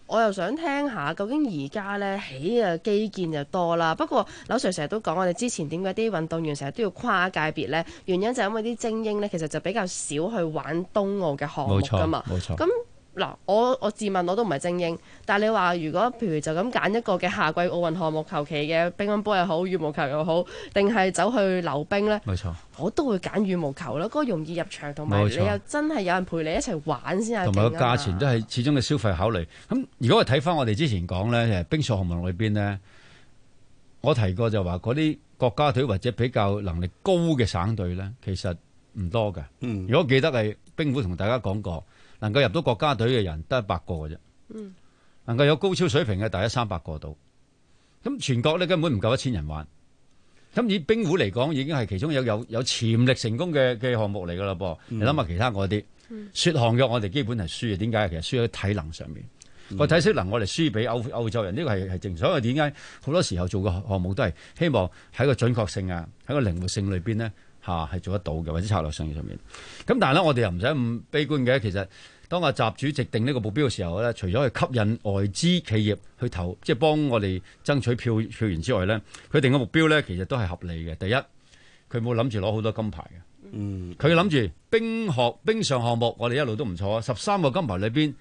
我又想聽下，究竟而家咧起嘅基建就多啦。不過劉 Sir 成日都講，我哋之前點解啲運動員成日都要跨界別咧？原因就係因為啲精英咧，其實就比較少去玩冬奧嘅項目㗎嘛。 冇錯。 咁嗱，我自問我都唔係精英，但係你話如果譬如就咁揀一個嘅夏季奧運項目，求其嘅乒乓波又好，羽毛球又好，定係走去溜冰咧？ 冇錯， 我都會揀羽毛球啦，嗰個容易入場，同埋你又真係有人陪你一齊玩先係。 同埋個價錢都係始終嘅消費考慮。咁如果我睇翻我哋之前講咧，冰雪項目裏邊咧，我提過就話嗰啲國家隊或者比較能力高嘅省隊咧，其實唔多嘅。如果記得係冰壺同大家講過。能夠入到國家隊嘅人得100個嘅啫，能夠有高超水平嘅大約300個到。咁全國咧根本唔夠1000人玩。咁以冰壺嚟講，已經係其中有潛力成功嘅項目嚟㗎啦噃。你諗下其他嗰啲雪項嘅，我哋基本係輸嘅。點解？其實輸喺體能上面。個體適能我哋輸俾歐洲人，呢個係正常。所以點解好多時候做嘅項目都係希望喺個準確性啊，喺個靈活性裏邊呢。係做得到嘅，或者策略上面。咁但係咧，我哋又唔使咁悲觀嘅。其實當阿習主席定呢個目標嘅時候咧，除咗去吸引外資企業去投，即係幫我哋爭取票源之外咧，佢定嘅目標咧，其實都係合理嘅。第一，佢冇諗住攞好多金牌嘅。佢諗住冰上項目，我哋一路都唔錯啊。13個金牌裏邊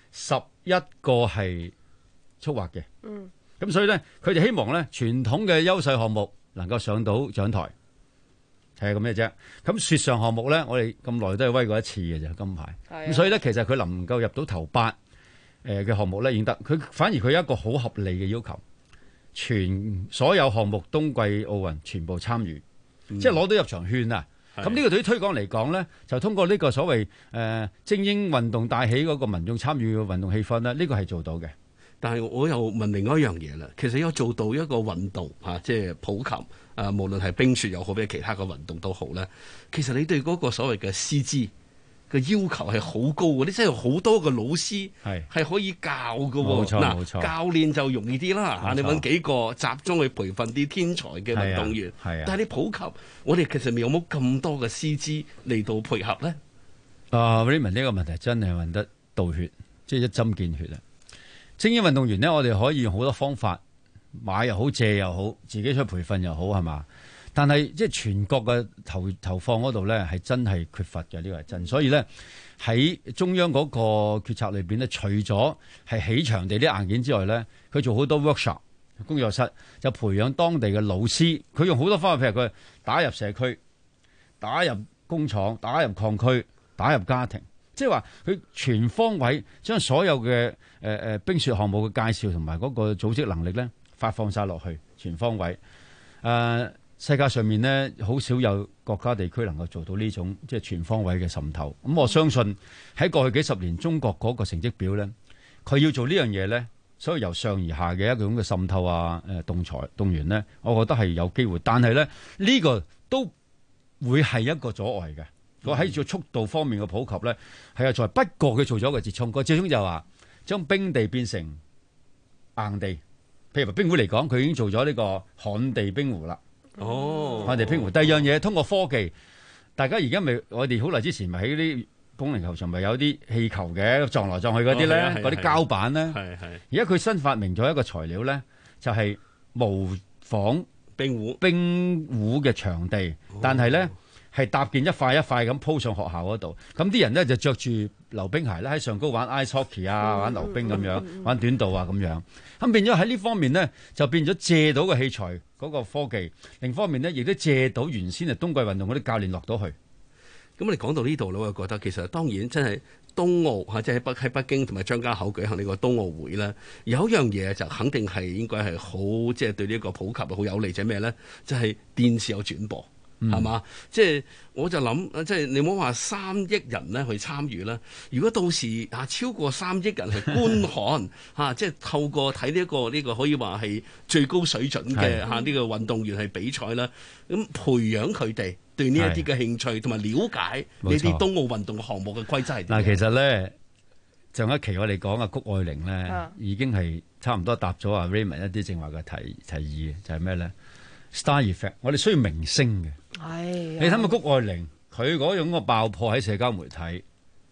，11個係速滑嘅。咁所以咧，佢哋希望咧，傳統嘅優勢項目能夠上到獎台。係咁嘅啫。咁雪上項目咧，我哋咁耐都係威過一次嘅啫，金牌。咁所以咧，其實佢能夠入到頭8嘅項目咧，已經得。佢反而佢有一個好合理嘅要求，所有項目冬季奧運全部參與，即係攞到入場券啊。咁呢個對於推廣嚟講咧，就通過呢個所謂精英運動帶起嗰個民眾參與嘅運動氣氛咧，呢個係做到嘅。 但係我又問另外一樣嘢啦，其實要做到一個運動即係普及無論係冰雪又好，或者其他嘅運動都好咧，其實你對嗰個所謂嘅師資嘅要求係好高嘅，你真係好多個老師係可以教嘅喎。冇錯，教練就容易啲啦，你揾幾個集中去培訓啲天才嘅運動員。但係你普及，我哋其實有冇咁多嘅師資嚟到配合咧 ？Raymond 呢個問題真係問得到血，即係一針見血啊！精英運動員呢，我哋可以用好多方法買又好，借又好，自己出去培訓又好，係嘛？但係即係全國嘅投放嗰度咧，係真係缺乏嘅，呢個係真。所以咧喺中央嗰個決策裏邊咧，除咗係起場地啲硬件之外咧，佢做好多 workshop 工作室，就培養當地嘅老師。佢用好多方法，譬如佢打入社區、打入工廠、打入礦區、打入家庭。即係話佢全方位將所有嘅冰雪項目嘅介紹同埋嗰個組織能力咧發放晒落去，全方位。世界上面呢，好少有國家地區能夠做到呢種即係全方位嘅滲透。咁我相信喺過去幾十年中國嗰個成績表咧，佢要做呢樣嘢咧，所以由上而下嘅一種嘅滲透啊、動員咧，我覺得係有機會。但係咧呢個都會係一個阻礙嘅。我喺做速度方面嘅普及咧，係在不過佢做咗個折衷，個折衷就話將冰地變成硬地。譬如冰壺嚟講，佢已經做咗呢個旱地冰壺啦。旱地冰壺。第二樣嘢，通過科技，大家而家咪我哋好耐之前咪喺啲保齡球場咪有啲氣球嘅撞來撞去嗰啲咧，嗰啲膠板咧。而家佢新發明咗一個材料咧，就係模仿冰壺嘅場地，但係咧。係搭建一塊一塊咁鋪上學校嗰度，咁啲人咧就着住溜冰鞋咧喺上高玩 ice hockey 啊，玩溜冰咁樣，玩短道啊咁樣。咁變咗喺呢方面咧，就變咗借到個器材嗰個科技，另一方面咧亦都借到原先係冬季運動嗰啲教練落到去。 咁你講到呢度咧，我覺得其實當然真係冬奧即係喺北京同埋張家口舉行呢個冬奧會咧，有一樣嘢就肯定係應該係好即係對呢個普及好有利，就係咩咧？就係電視有轉播。係嘛？即係我就諗，即係你唔好話3億人咧去參與啦。如果到時超過3億人去觀看即係透過睇呢個可以話係最高水準嘅呢個運動員係比賽啦，咁培養佢哋對呢一啲嘅興趣同埋了解呢啲冬奧運動項目嘅規則係點。 嗱，其實咧上一期我哋講谷愛凌咧，已經係差唔多答咗Raymond 一啲正話嘅提議，就係咩咧？Star effect， 我哋需要明星嘅。你睇下谷愛凌，佢嗰種個爆破喺社交媒體，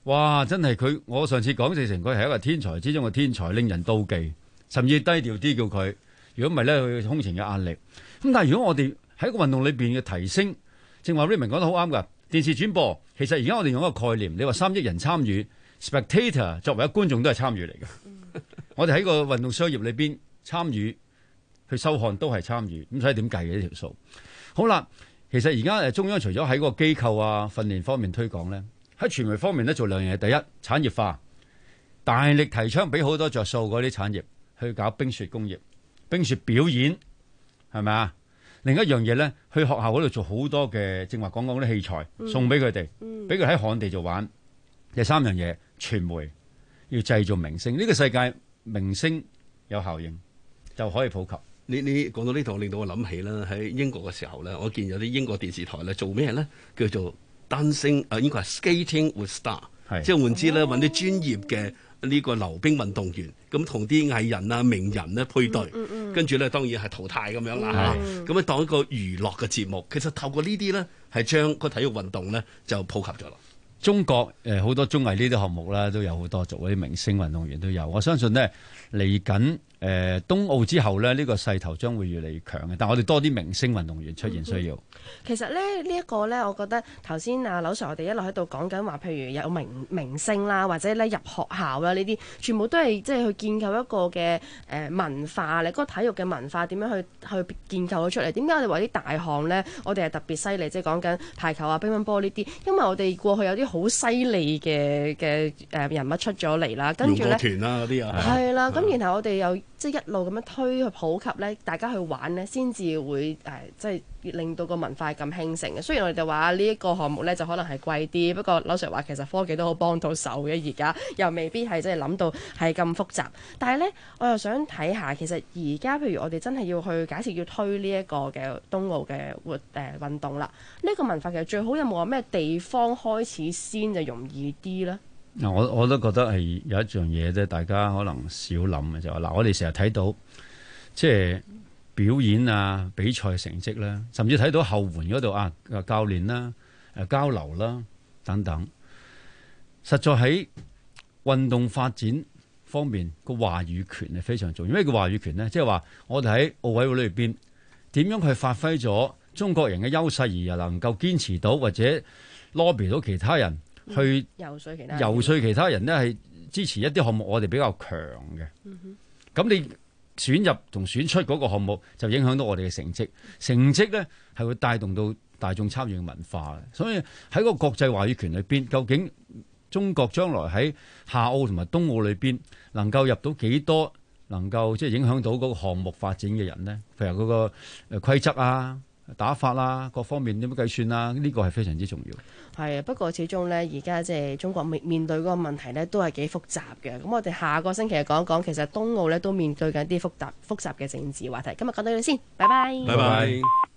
哇！真係佢，我上次講直情佢係一個天才之中嘅天才，令人妒忌，甚至低調啲叫佢。如果唔係咧，佢空前嘅壓力。咁但係如果我哋喺個運動裏邊嘅提升，正話 Raymond 講得好啱㗎。電視轉播其實而家我哋用一個概念，你話3億人參與 ，spectator 作為一觀眾都係參與嚟嘅。我哋喺個運動商業裏邊參與去收看都係參與，咁所以點計嘅呢條數？好啦，其實而家中央除咗喺個機構啊訓練方面推廣咧。喺傳媒方面咧做兩樣嘢，第一產業化，大力提倡俾好多着數嗰啲產業去搞冰雪工業、冰雪表演，係咪啊？另一樣嘢咧，去學校嗰度做好多嘅正話講嗰啲器材，送俾佢哋，俾佢喺旱地做玩。第三樣嘢，傳媒要製造明星，呢個世界明星有效應就可以普及。 你講到呢度，令到我諗起啦，喺英國嘅時候咧，我見有啲英國電視台咧做咩咧，叫做Dancing 應該係 Skating with Star， 即係換之咧揾啲專業嘅呢個溜冰運動員，咁同啲藝人啊名人咧配對，跟住咧當然係淘汰咁樣啦，咁當一個娛樂嘅節目。其實透過呢啲咧係將個體育運動咧就普及咗啦。 中國好多綜藝呢啲項目啦，都有好多做嗰啲明星運動員都有。我相信呢嚟緊冬奧之後咧，呢個勢頭將會越嚟越強嘅。但係我哋多啲明星運動員出現需要。 其實咧呢一個咧，我覺得頭先啊劉 Sir 我哋一路喺度講緊話，譬如有明星啦，或者咧入學校啦，呢啲全部都係即係去建構一個嘅文化咧，嗰個體育嘅文化點樣去建構咗出嚟？點解我哋話啲大項咧，我哋係特別犀利，即係講緊排球啊、乒乓波呢啲，因為我哋過去有啲好犀利嘅人物出咗嚟啦，跟住咧團啊嗰啲啊， 係啦，咁然後我哋又即係一路咁樣推去普及咧，大家去玩咧，先至會即係令到個文化咁興盛嘅。雖然我哋就話呢一個項目咧就可能係貴啲，不過劉 Sir 話其實科技都好幫到手嘅，而家又未必係即係諗到係咁複雜。但係咧，我又想睇下，其實而家譬如我哋真係要去假設要推呢一個嘅冬奧嘅運動啦，呢個文化其實最好有冇話咩地方開始先就容易啲咧？ 嗱，我都覺得係有一樣嘢啫，大家可能少諗嘅就係嗱，我哋成日睇到即係表演啊、比賽成績啦，甚至睇到後援嗰度啊，教練啦、交流啦等等，實在喺運動發展方面個話語權係非常重要。咩叫話語權呢？即係話我哋喺奧委會裏邊點樣去發揮咗中國人嘅優勢，而又能夠堅持到或者 lobby 到其他人。去游說其他人呢，係支持一啲項目，我哋比較強嘅。咁你選入同選出嗰個項目，就影響到我哋嘅成績。成績呢係會帶動到大眾參與嘅文化嘅。所以喺個國際話語權裏邊，究竟中國將來喺夏奧同埋冬奧裏邊能夠入到幾多，能夠即係影響到嗰個項目發展嘅人呢？譬如嗰個規則啊、打法啦，各方面點樣計算啦，呢個係非常之重要。 係啊，不過始終咧，而家即係中國面對嗰個問題咧，都係幾複雜嘅。咁我哋下個星期講講，其實冬奧咧都面對緊啲複雜嘅政治話題。今日講到呢度先，拜拜。 拜拜。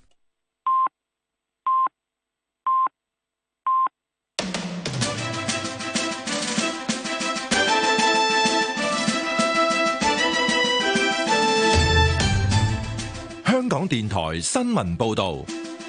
香港電台新聞報導。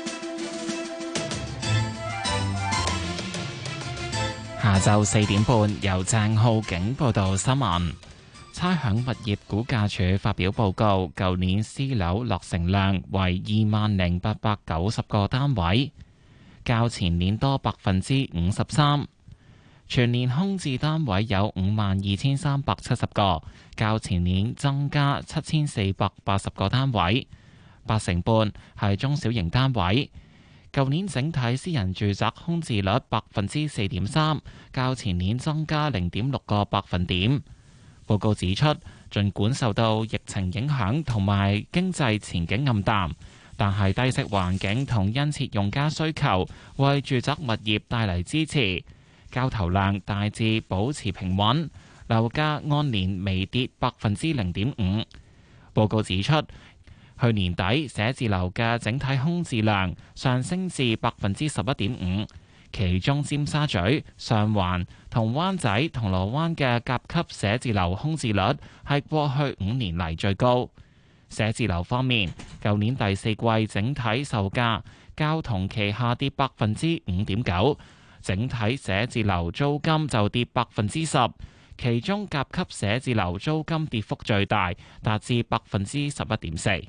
下晝4點半，由鄭浩景報道新聞。差餉物業估價署發表報告，舊年私樓落成量為20,890個單位，較前年多53%。全年空置單位有52,370個，較前年增加7,480個單位，8成半係中小型單位。舊年整體私人住宅空置率4.3%，較前年增加0.6個百分點。報告指出，儘管受到疫情影響同埋經濟前景暗淡，但係低息環境同殷切用家需求為住宅物業帶嚟支持，交投量大致保持平穩，樓價按年微跌0.5%。報告指出，去年底寫字樓嘅整體空置量上升至11.5%，其中尖沙咀、上環同灣仔、銅鑼灣嘅甲級寫字樓空置率係過去5年嚟最高。寫字樓方面，舊年第4季整體售價較同期下跌5.9%， 整體寫字樓租金就跌10%，其中甲級寫字樓租金跌幅最大，達至11.4%。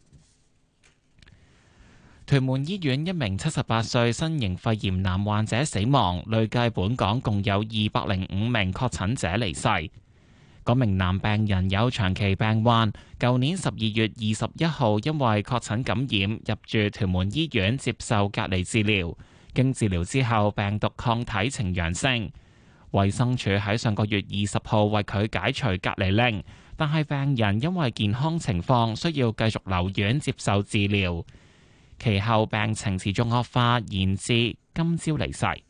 屯門醫院一名78歲新型肺炎男患者死亡，累計本港共有205名確診者離世。嗰名男病人有長期病患，舊年12月21號因為確診感染入住屯門醫院接受隔離治療，經治療之後病毒抗體呈陽性。衛生署喺上個月20號為佢解除隔離令，但係病人因為健康情況需要繼續留院接受治療。其後病情持續惡化，延至今朝離世。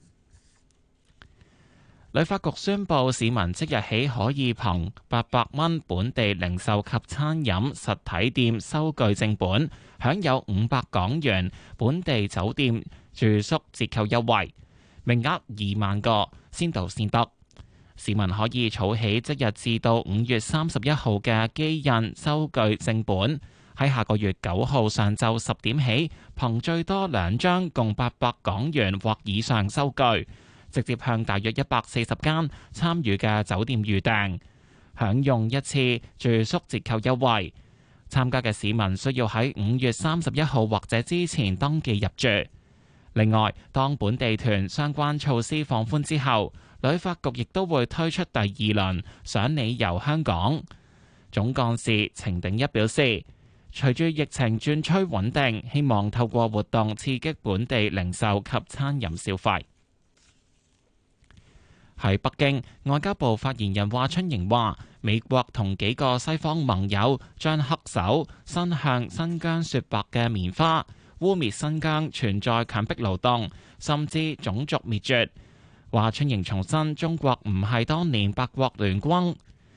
旅發局宣布，市民即日起可以憑800蚊本地零售及餐飲實體店收據正本，享有500港元本地酒店住宿折扣優惠，名額2萬個，先到先得。市民可以儲起即日至到5月31號嘅機印收據正本。喺下個月9號上晝10點起，憑最多2張共800港元或以上收據，直接向大約140間參與嘅酒店預訂，享用一次住宿折扣優惠。參加嘅市民需要喺5月31號或者之前登記入住。另外，當本地團相關措施放寬之後，旅發局亦都會推出第2輪賞你遊香港。總幹事程鼎一表示，隨住疫情轉趨穩定，希望透過活動刺激本地零售及餐飲消費。喺北京，外交部發言人華春瑩話，美國同幾個西方盟友將黑手伸向新疆雪白嘅棉花，污蔑新疆存在強迫勞動，甚至種族滅絕。華春瑩重申，中國唔係當年八國聯軍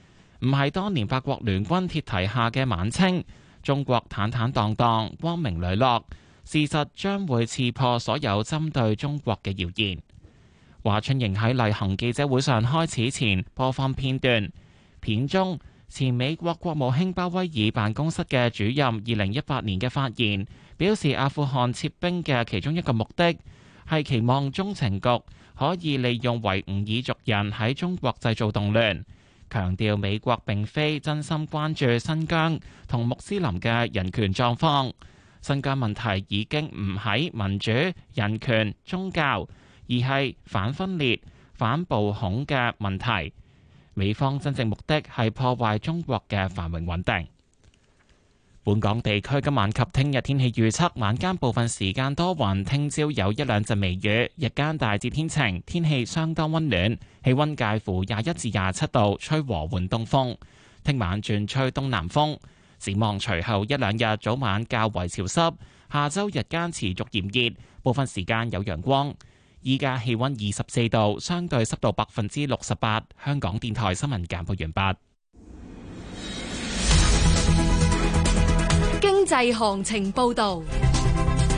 鐵蹄下嘅晚清。中國坦坦蕩蕩、光明磊落，事實將會刺破所有針對中國嘅謠言。華春瑩喺例行記者會上開始前播放片段，片中前美國國務卿鮑威爾辦公室嘅主任2018年嘅發言，表示阿富汗撤兵嘅其中一個目的係期望中情局可以利用維吾爾族人喺中國製造動亂。強調美國並非真心關注新疆同穆斯林嘅人權狀況，新疆問題已經唔喺民主、人權、宗教，而係反分裂、反暴恐嘅問題。美方真正目的係破壞中國嘅繁榮穩定。本港地區今晚及聽日天氣預測，晚間部分時間多雲，聽朝有1-2陣微雨，日間大致天晴，天氣相當溫暖，氣溫介乎21至27度，吹和緩東風。聽晚轉吹東南風。展望隨後1-2日早晚較為潮濕，下週日間持續炎熱，部分時間有陽光。依家氣溫24度，相對濕度68%。香港電台新聞簡報完畢。 經濟行情報導。